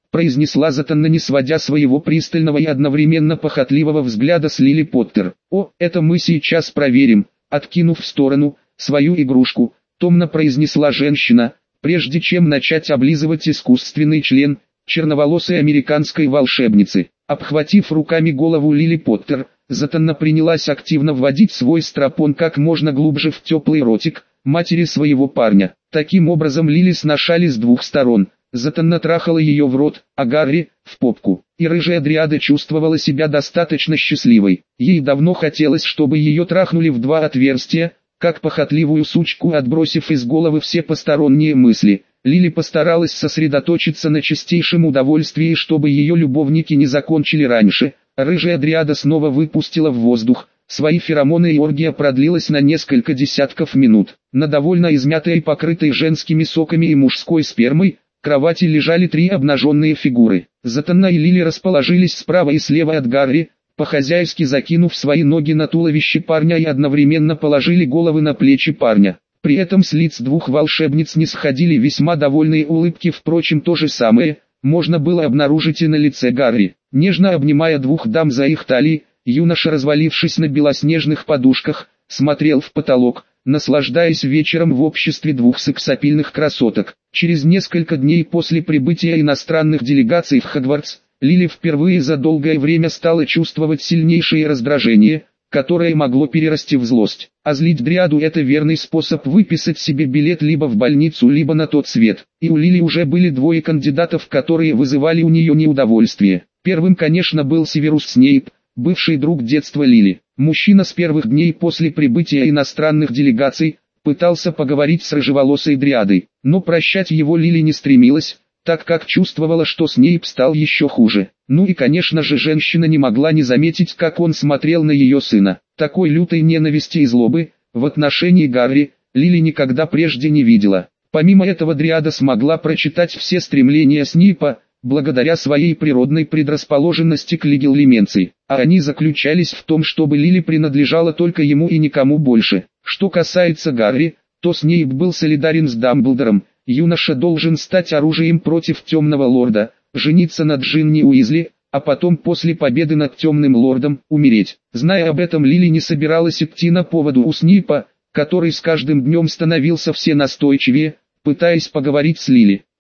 произнесла Затанна, не сводя своего пристального и одновременно похотливого взгляда с Лили Поттер. «О, это мы сейчас проверим», откинув в сторону свою игрушку, томно произнесла женщина, прежде чем начать облизывать искусственный член черноволосой американской волшебницы. Обхватив руками голову Лили Поттер, Затанна принялась активно вводить свой стропон как можно глубже в теплый ротик матери своего парня. Таким образом Лили сношали с двух сторон. Затанна трахала ее в рот, а Гарри – в попку. И рыжая дриада чувствовала себя достаточно счастливой. Ей давно хотелось, чтобы ее трахнули в два отверстия, как похотливую сучку. Отбросив из головы все посторонние мысли, Лили постаралась сосредоточиться на чистейшем удовольствии, чтобы ее любовники не закончили раньше. Рыжая дриада снова выпустила в воздух свои феромоны, и оргия продлилась на несколько десятков минут. На довольно измятой и покрытой женскими соками и мужской спермой кровати лежали три обнаженные фигуры. Затанна и Лили расположились справа и слева от Гарри, по-хозяйски закинув свои ноги на туловище парня, и одновременно положили головы на плечи парня. При этом с лиц двух волшебниц не сходили весьма довольные улыбки. Впрочем, то же самое можно было обнаружить и на лице Гарри. Нежно обнимая двух дам за их талии, юноша, развалившись на белоснежных подушках, смотрел в потолок, наслаждаясь вечером в обществе двух сексапильных красоток. Через несколько дней после прибытия иностранных делегаций в Хогвартс, Лили впервые за долгое время стала чувствовать сильнейшее раздражение, которое могло перерасти в злость. А злить дриаду — это верный способ выписать себе билет либо в больницу, либо на тот свет. И у Лили уже были двое кандидатов, которые вызывали у нее неудовольствие. Первым, конечно, был Северус Снейп, бывший друг детства Лили. Мужчина с первых дней после прибытия иностранных делегаций пытался поговорить с рыжеволосой дриадой, но прощать его Лили не стремилась, так как чувствовала, что Снейп стал еще хуже. Ну и конечно же, женщина не могла не заметить, как он смотрел на ее сына. Такой лютой ненависти и злобы в отношении Гарри Лили никогда прежде не видела. Помимо этого, дриада смогла прочитать все стремления Снейпа, благодаря своей природной предрасположенности к легилименции, а они заключались в том, чтобы Лили принадлежала только ему и никому больше. Что касается Гарри, то Снейп был солидарен с Дамблдором. Юноша должен стать оружием против Темного Лорда, жениться на Джинни Уизли, а потом после победы над Темным Лордом умереть. Зная об этом, Лили не собиралась идти на поводу у Снейпа, который с каждым днем становился все настойчивее, пытаясь поговорить с Лили.